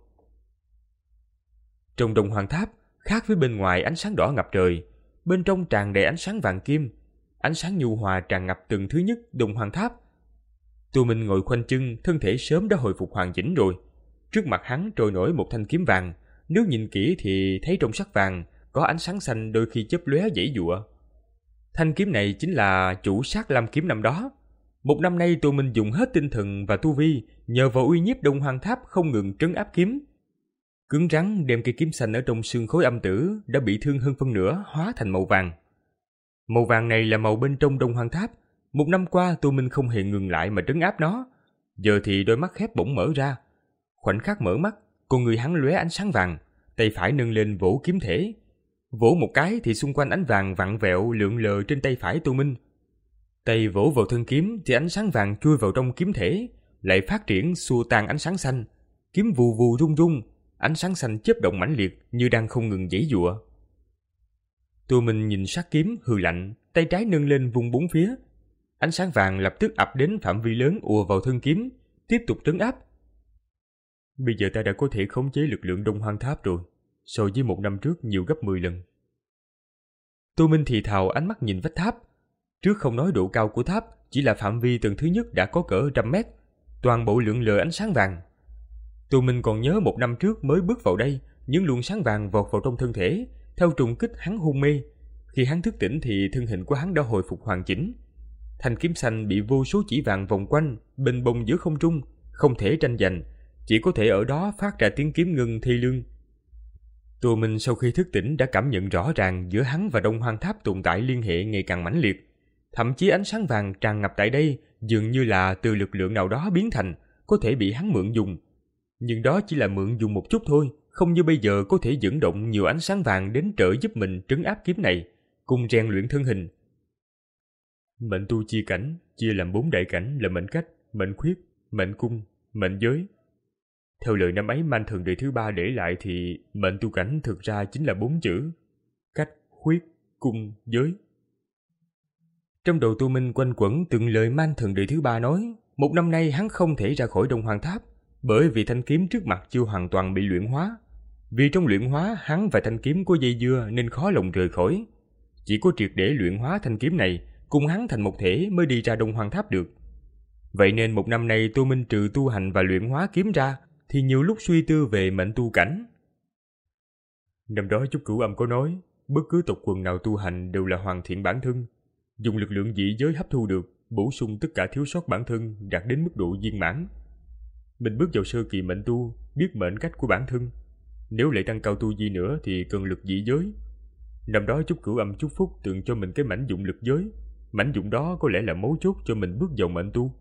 Trong Đông Hoang Tháp, khác với bên ngoài ánh sáng đỏ ngập trời, bên trong tràn đầy ánh sáng vàng kim, ánh sáng nhu hòa tràn ngập tầng thứ nhất Đông Hoang Tháp. Tô Minh ngồi khoanh chân, thân thể sớm đã hồi phục hoàn chỉnh rồi. Trước mặt hắn trôi nổi một thanh kiếm vàng, nếu nhìn kỹ thì thấy trong sắc vàng có ánh sáng xanh đôi khi chớp lóe giãy giụa. Thanh kiếm này chính là chủ Sát Lam kiếm năm đó. Một năm nay Tô Minh dùng hết tinh thần và tu vi, nhờ vào uy nhiếp Đông Hoang Tháp không ngừng trấn áp kiếm. Cứng rắn đem cây kiếm xanh ở trong xương khối âm tử đã bị thương hơn phân nửa hóa thành màu vàng. Màu vàng này là màu bên trong Đông Hoang Tháp. Một năm qua Tô Minh không hề ngừng lại mà trấn áp nó. Giờ thì đôi mắt khép bỗng mở ra. Khoảnh khắc mở mắt, con người hắn lóe ánh sáng vàng, tay phải nâng lên vỗ kiếm thể. Vỗ một cái thì xung quanh ánh vàng vặn vẹo lượn lờ trên tay phải Tô Minh. Tay vỗ vào thân kiếm thì ánh sáng vàng chui vào trong kiếm thể, lại phát triển xua tan ánh sáng xanh. Kiếm vù vù rung rung, ánh sáng xanh chớp động mãnh liệt như đang không ngừng giãy giụa. Tô Minh nhìn sát kiếm hừ lạnh, tay trái nâng lên vùng bốn phía. Ánh sáng vàng lập tức ập đến phạm vi lớn ùa vào thân kiếm, tiếp tục trấn áp. Bây giờ ta đã có thể khống chế lực lượng Đông Hoang Tháp rồi, so với một năm trước nhiều gấp mười lần. Tô Minh thì thào ánh mắt nhìn vách tháp. Trước không nói độ cao của tháp, chỉ là phạm vi tầng thứ nhất đã có cỡ trăm mét, toàn bộ lượn lờ ánh sáng vàng. Tô Minh còn nhớ một năm trước mới bước vào đây, những luồng sáng vàng vọt vào trong thân thể, theo trùng kích hắn hôn mê. Khi hắn thức tỉnh thì thân hình của hắn đã hồi phục hoàn chỉnh. Thanh kiếm xanh bị vô số chỉ vàng vòng quanh, bình bồng giữa không trung, không thể tranh giành, chỉ có thể ở đó phát ra tiếng kiếm ngân thê lương. Tô Minh sau khi thức tỉnh đã cảm nhận rõ ràng giữa hắn và Đông Hoang Tháp tồn tại liên hệ ngày càng mãnh liệt. Thậm chí ánh sáng vàng tràn ngập tại đây dường như là từ lực lượng nào đó biến thành, có thể bị hắn mượn dùng. Nhưng đó chỉ là mượn dùng một chút thôi, không như bây giờ có thể dẫn động nhiều ánh sáng vàng đến trợ giúp mình trấn áp kiếm này, cùng rèn luyện thân hình. Mệnh tu chia cảnh, chia làm bốn đại cảnh là mệnh cách, mệnh khuyết, mệnh cung, mệnh giới. Theo lời năm ấy Man Thần đời thứ ba để lại thì mệnh tu cảnh thực ra chính là bốn chữ: cách, khuyết, cung, giới. Trong đầu Tô Minh quanh quẩn từng lời Man Thần đời thứ ba nói. Một năm nay hắn không thể ra khỏi Đông Hoang Tháp, bởi vì thanh kiếm trước mặt chưa hoàn toàn bị luyện hóa. Vì trong luyện hóa hắn và thanh kiếm có dây dưa nên khó lòng rời khỏi. Chỉ có triệt để luyện hóa thanh kiếm này, cùng hắn thành một thể mới đi ra Đông Hoang Tháp được. Vậy nên một năm nay Tô Minh trừ tu hành và luyện hóa kiếm ra, thì nhiều lúc suy tư về mệnh tu cảnh. Năm đó Chúc Cửu Âm có nói, bất cứ tộc quần nào tu hành đều là hoàn thiện bản thân, dùng lực lượng dị giới hấp thu được, bổ sung tất cả thiếu sót bản thân đạt đến mức độ viên mãn. Mình bước vào sơ kỳ mệnh tu, biết mệnh cách của bản thân. Nếu lại tăng cao tu vi nữa thì cần lực dị giới. Năm đó Chúc Cửu Âm chúc phúc tượng cho mình cái mảnh dụng lực giới. Mảnh dụng đó có lẽ là mấu chốt cho mình bước vào mệnh tu.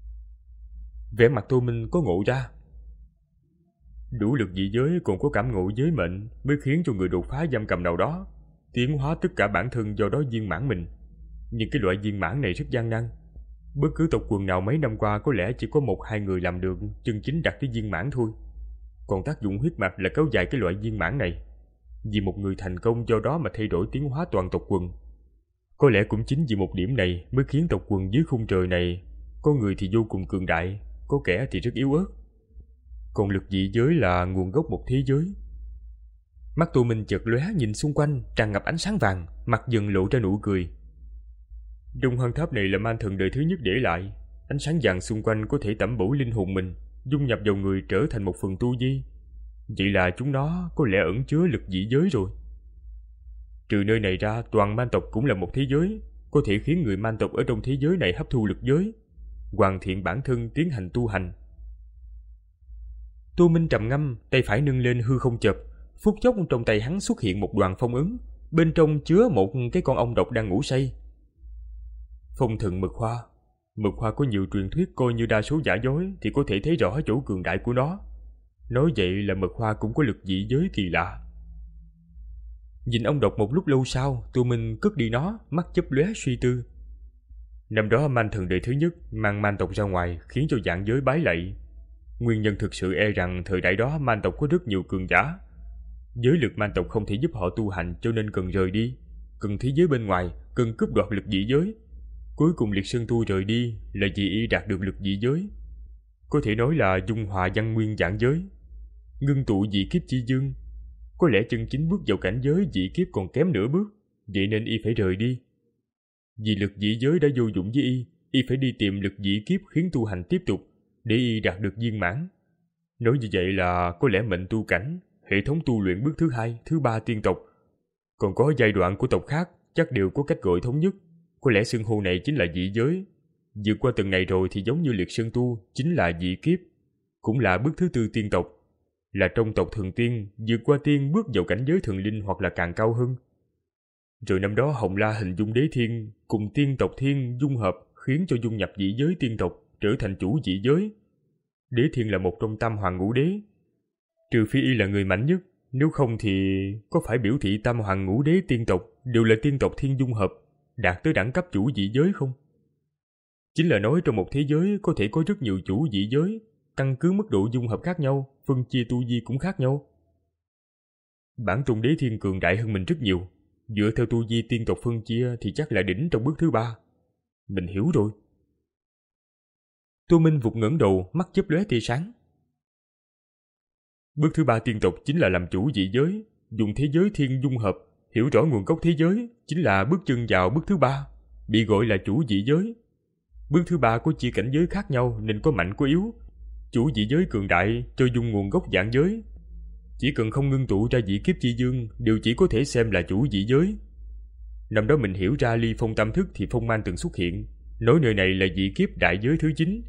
Vẻ mặt Tô Minh có ngộ ra. Đủ lực dị giới còn có cảm ngộ giới mệnh mới khiến cho người đột phá giam cầm nào đó. tiến hóa tất cả bản thân do đó viên mãn mình. Nhưng cái loại viên mãn này rất gian nan. Bất cứ tộc quần nào mấy năm qua có lẽ chỉ có một hai người làm được chân chính đạt tới viên mãn thôi. Còn tác dụng huyết mạch là kéo dài cái loại viên mãn này. Vì một người thành công do đó mà thay đổi tiến hóa toàn tộc quần. Có lẽ cũng chính vì một điểm này mới khiến tộc quần dưới khung trời này, có người thì vô cùng cường đại, có kẻ thì rất yếu ớt. Còn lực dị giới là nguồn gốc một thế giới. Mắt Tô Minh chợt lóe nhìn xung quanh, tràn ngập ánh sáng vàng, mặt dần lộ ra nụ cười. Đông Hoang Tháp này là man thần đời thứ nhất để lại. Ánh sáng vàng xung quanh có thể tẩm bổ linh hồn mình, dung nhập vào người trở thành một phần tu vi. Vậy là chúng nó có lẽ ẩn chứa lực dị giới rồi. Trừ nơi này ra, toàn man tộc cũng là một thế giới, có thể khiến người man tộc ở trong thế giới này hấp thu lực giới, hoàn thiện bản thân tiến hành tu hành. Tô Minh trầm ngâm, tay phải nâng lên hư không chợp, phút chốc trong tay hắn xuất hiện một đoàn phong ấn, bên trong chứa một cái con ong độc đang ngủ say. Phong thần mực hoa. Mực hoa có nhiều truyền thuyết, coi như đa số giả dối thì có thể thấy rõ chỗ cường đại của nó. Nói vậy là mực hoa cũng có lực dị giới kỳ lạ. Nhìn ong độc một lúc lâu sau, Tô Minh cất đi nó, mắt chớp lóe suy tư. Năm đó man thần đời thứ nhất mang man tộc ra ngoài, khiến cho vạn giới bái lạy. Nguyên nhân thực sự e rằng thời đại đó man tộc có rất nhiều cường giả. Giới lực man tộc không thể giúp họ tu hành, cho nên cần rời đi, cần thế giới bên ngoài, cần cướp đoạt lực dị giới. Cuối cùng Liệt Sơn Tu rời đi là vì y đạt được lực dị giới. Có thể nói là dung hòa văn nguyên vạn giới, ngưng tụ dị kiếp chi dương. Có lẽ chân chính bước vào cảnh giới dị kiếp còn kém nửa bước, vậy nên y phải rời đi. Vì lực dị giới đã vô dụng với y, y phải đi tìm lực dị kiếp khiến tu hành tiếp tục, để y đạt được viên mãn. Nói như vậy là có lẽ mệnh tu cảnh, hệ thống tu luyện bước thứ hai, thứ ba tiên tộc. Còn có giai đoạn của tộc khác chắc đều có cách gọi thống nhất. Có lẽ xưng hô này chính là dị giới. Vượt qua từng này rồi thì giống như Liệt Sơn Tu chính là dị kiếp, cũng là bước thứ tư tiên tộc, là trong tộc thường tiên, vượt qua tiên bước vào cảnh giới thường linh hoặc là càng cao hơn. Rồi năm đó Hồng La hình dung đế thiên cùng tiên tộc thiên dung hợp, khiến cho dung nhập dị giới tiên tộc, trở thành chủ dị giới. Đế thiên là một trong tam hoàng ngũ đế, trừ phi y là người mạnh nhất, nếu không thì có phải biểu thị tam hoàng ngũ đế tiên tộc đều là tiên tộc thiên dung hợp, đạt tới đẳng cấp chủ dị giới không? Chính là nói trong một thế giới có thể có rất nhiều chủ dị giới, căn cứ mức độ dung hợp khác nhau, phân chia tu vi cũng khác nhau. Bản tôn đế thiên cường đại hơn mình rất nhiều, dựa theo tu vi tiên tộc phân chia thì chắc là đỉnh trong bước thứ ba. Mình hiểu rồi. Tô Minh vụt ngẩng đầu, mắt chớp lóe tia sáng. Bước thứ ba tiên tộc chính là làm chủ dị giới, dùng thế giới thiên dung hợp, hiểu rõ nguồn gốc thế giới, chính là bước chân vào bước thứ ba, bị gọi là chủ dị giới. Bước thứ ba có chia cảnh giới khác nhau nên có mạnh có yếu. Chủ dị giới cường đại cho dùng nguồn gốc vạn giới, chỉ cần không ngưng tụ ra dị kiếp chi dương đều chỉ có thể xem là chủ dị giới. Năm đó mình hiểu ra ly phong tam thức thì phong man từng xuất hiện, nói nơi này là dị kiếp đại giới thứ chín.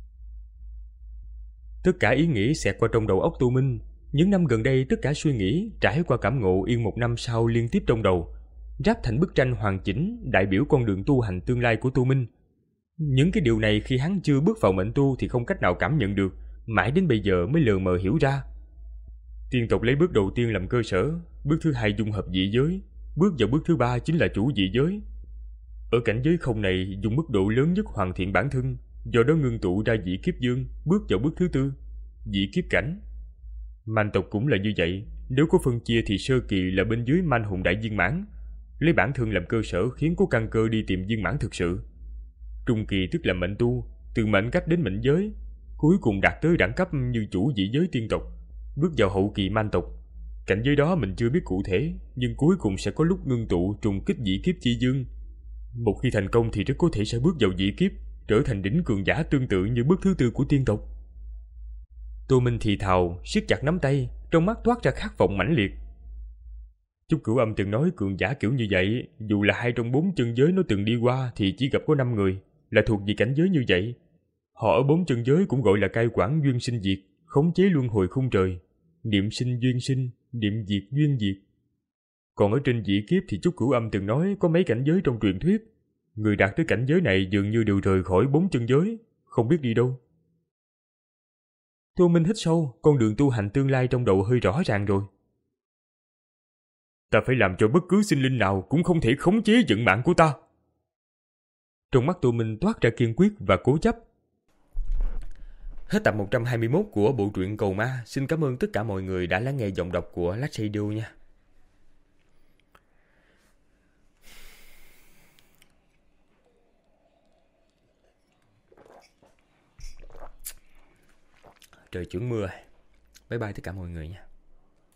Tất cả ý nghĩ xẹt qua trong đầu óc Tô Minh. Những năm gần đây tất cả suy nghĩ trải qua cảm ngộ yên một năm sau liên tiếp trong đầu, ráp thành bức tranh hoàn chỉnh đại biểu con đường tu hành tương lai của Tô Minh. Những cái điều này khi hắn chưa bước vào mệnh tu thì không cách nào cảm nhận được, mãi đến bây giờ mới lờ mờ hiểu ra. Tiên tộc lấy bước đầu tiên làm cơ sở, bước thứ hai dung hợp dị giới, bước vào bước thứ ba chính là chủ dị giới. Ở cảnh giới không này dùng mức độ lớn nhất hoàn thiện bản thân, do đó ngưng tụ ra dị kiếp dương, bước vào bước thứ tư, dị kiếp cảnh. Man tộc cũng là như vậy, nếu có phân chia thì sơ kỳ là bên dưới man hùng đại viên mãn, lấy bản thân làm cơ sở khiến có căn cơ đi tìm viên mãn thực sự. Trung kỳ tức là mệnh tu, từ mệnh cách đến mệnh giới, cuối cùng đạt tới đẳng cấp như chủ dị giới tiên tộc, bước vào hậu kỳ man tộc. Cảnh giới đó mình chưa biết cụ thể, nhưng cuối cùng sẽ có lúc ngưng tụ trùng kích dị kiếp chi dương. Một khi thành công thì rất có thể sẽ bước vào dị kiếp, trở thành đỉnh cường giả tương tự như bước thứ tư của tiên tộc. Tô Minh thì thào, siết chặt nắm tay, trong mắt toát ra khát vọng mãnh liệt. Chúc Cửu Âm từng nói cường giả kiểu như vậy, dù là hai trong bốn chân giới nó từng đi qua thì chỉ gặp có năm người, là thuộc về cảnh giới như vậy. Họ ở bốn chân giới cũng gọi là cai quản duyên sinh diệt, khống chế luân hồi khung trời, niệm sinh duyên sinh, niệm diệt duyên diệt. Còn ở trên dị kiếp thì Chúc Cửu Âm từng nói có mấy cảnh giới trong truyền thuyết, người đạt tới cảnh giới này dường như đều rời khỏi bốn chân giới, không biết đi đâu. Tô Minh hít sâu, con đường tu hành tương lai trong đầu hơi rõ ràng rồi. Ta phải làm cho bất cứ sinh linh nào cũng không thể khống chế vận mạng của ta. Trong mắt Tô Minh toát ra kiên quyết và cố chấp. Hết tập một trăm hai mươi mốt của bộ truyện Cầu Ma. Xin cảm ơn tất cả mọi người đã lắng nghe giọng đọc của Lách Radio nha. Trời chuyển mưa. Bye bye tất cả mọi người nha.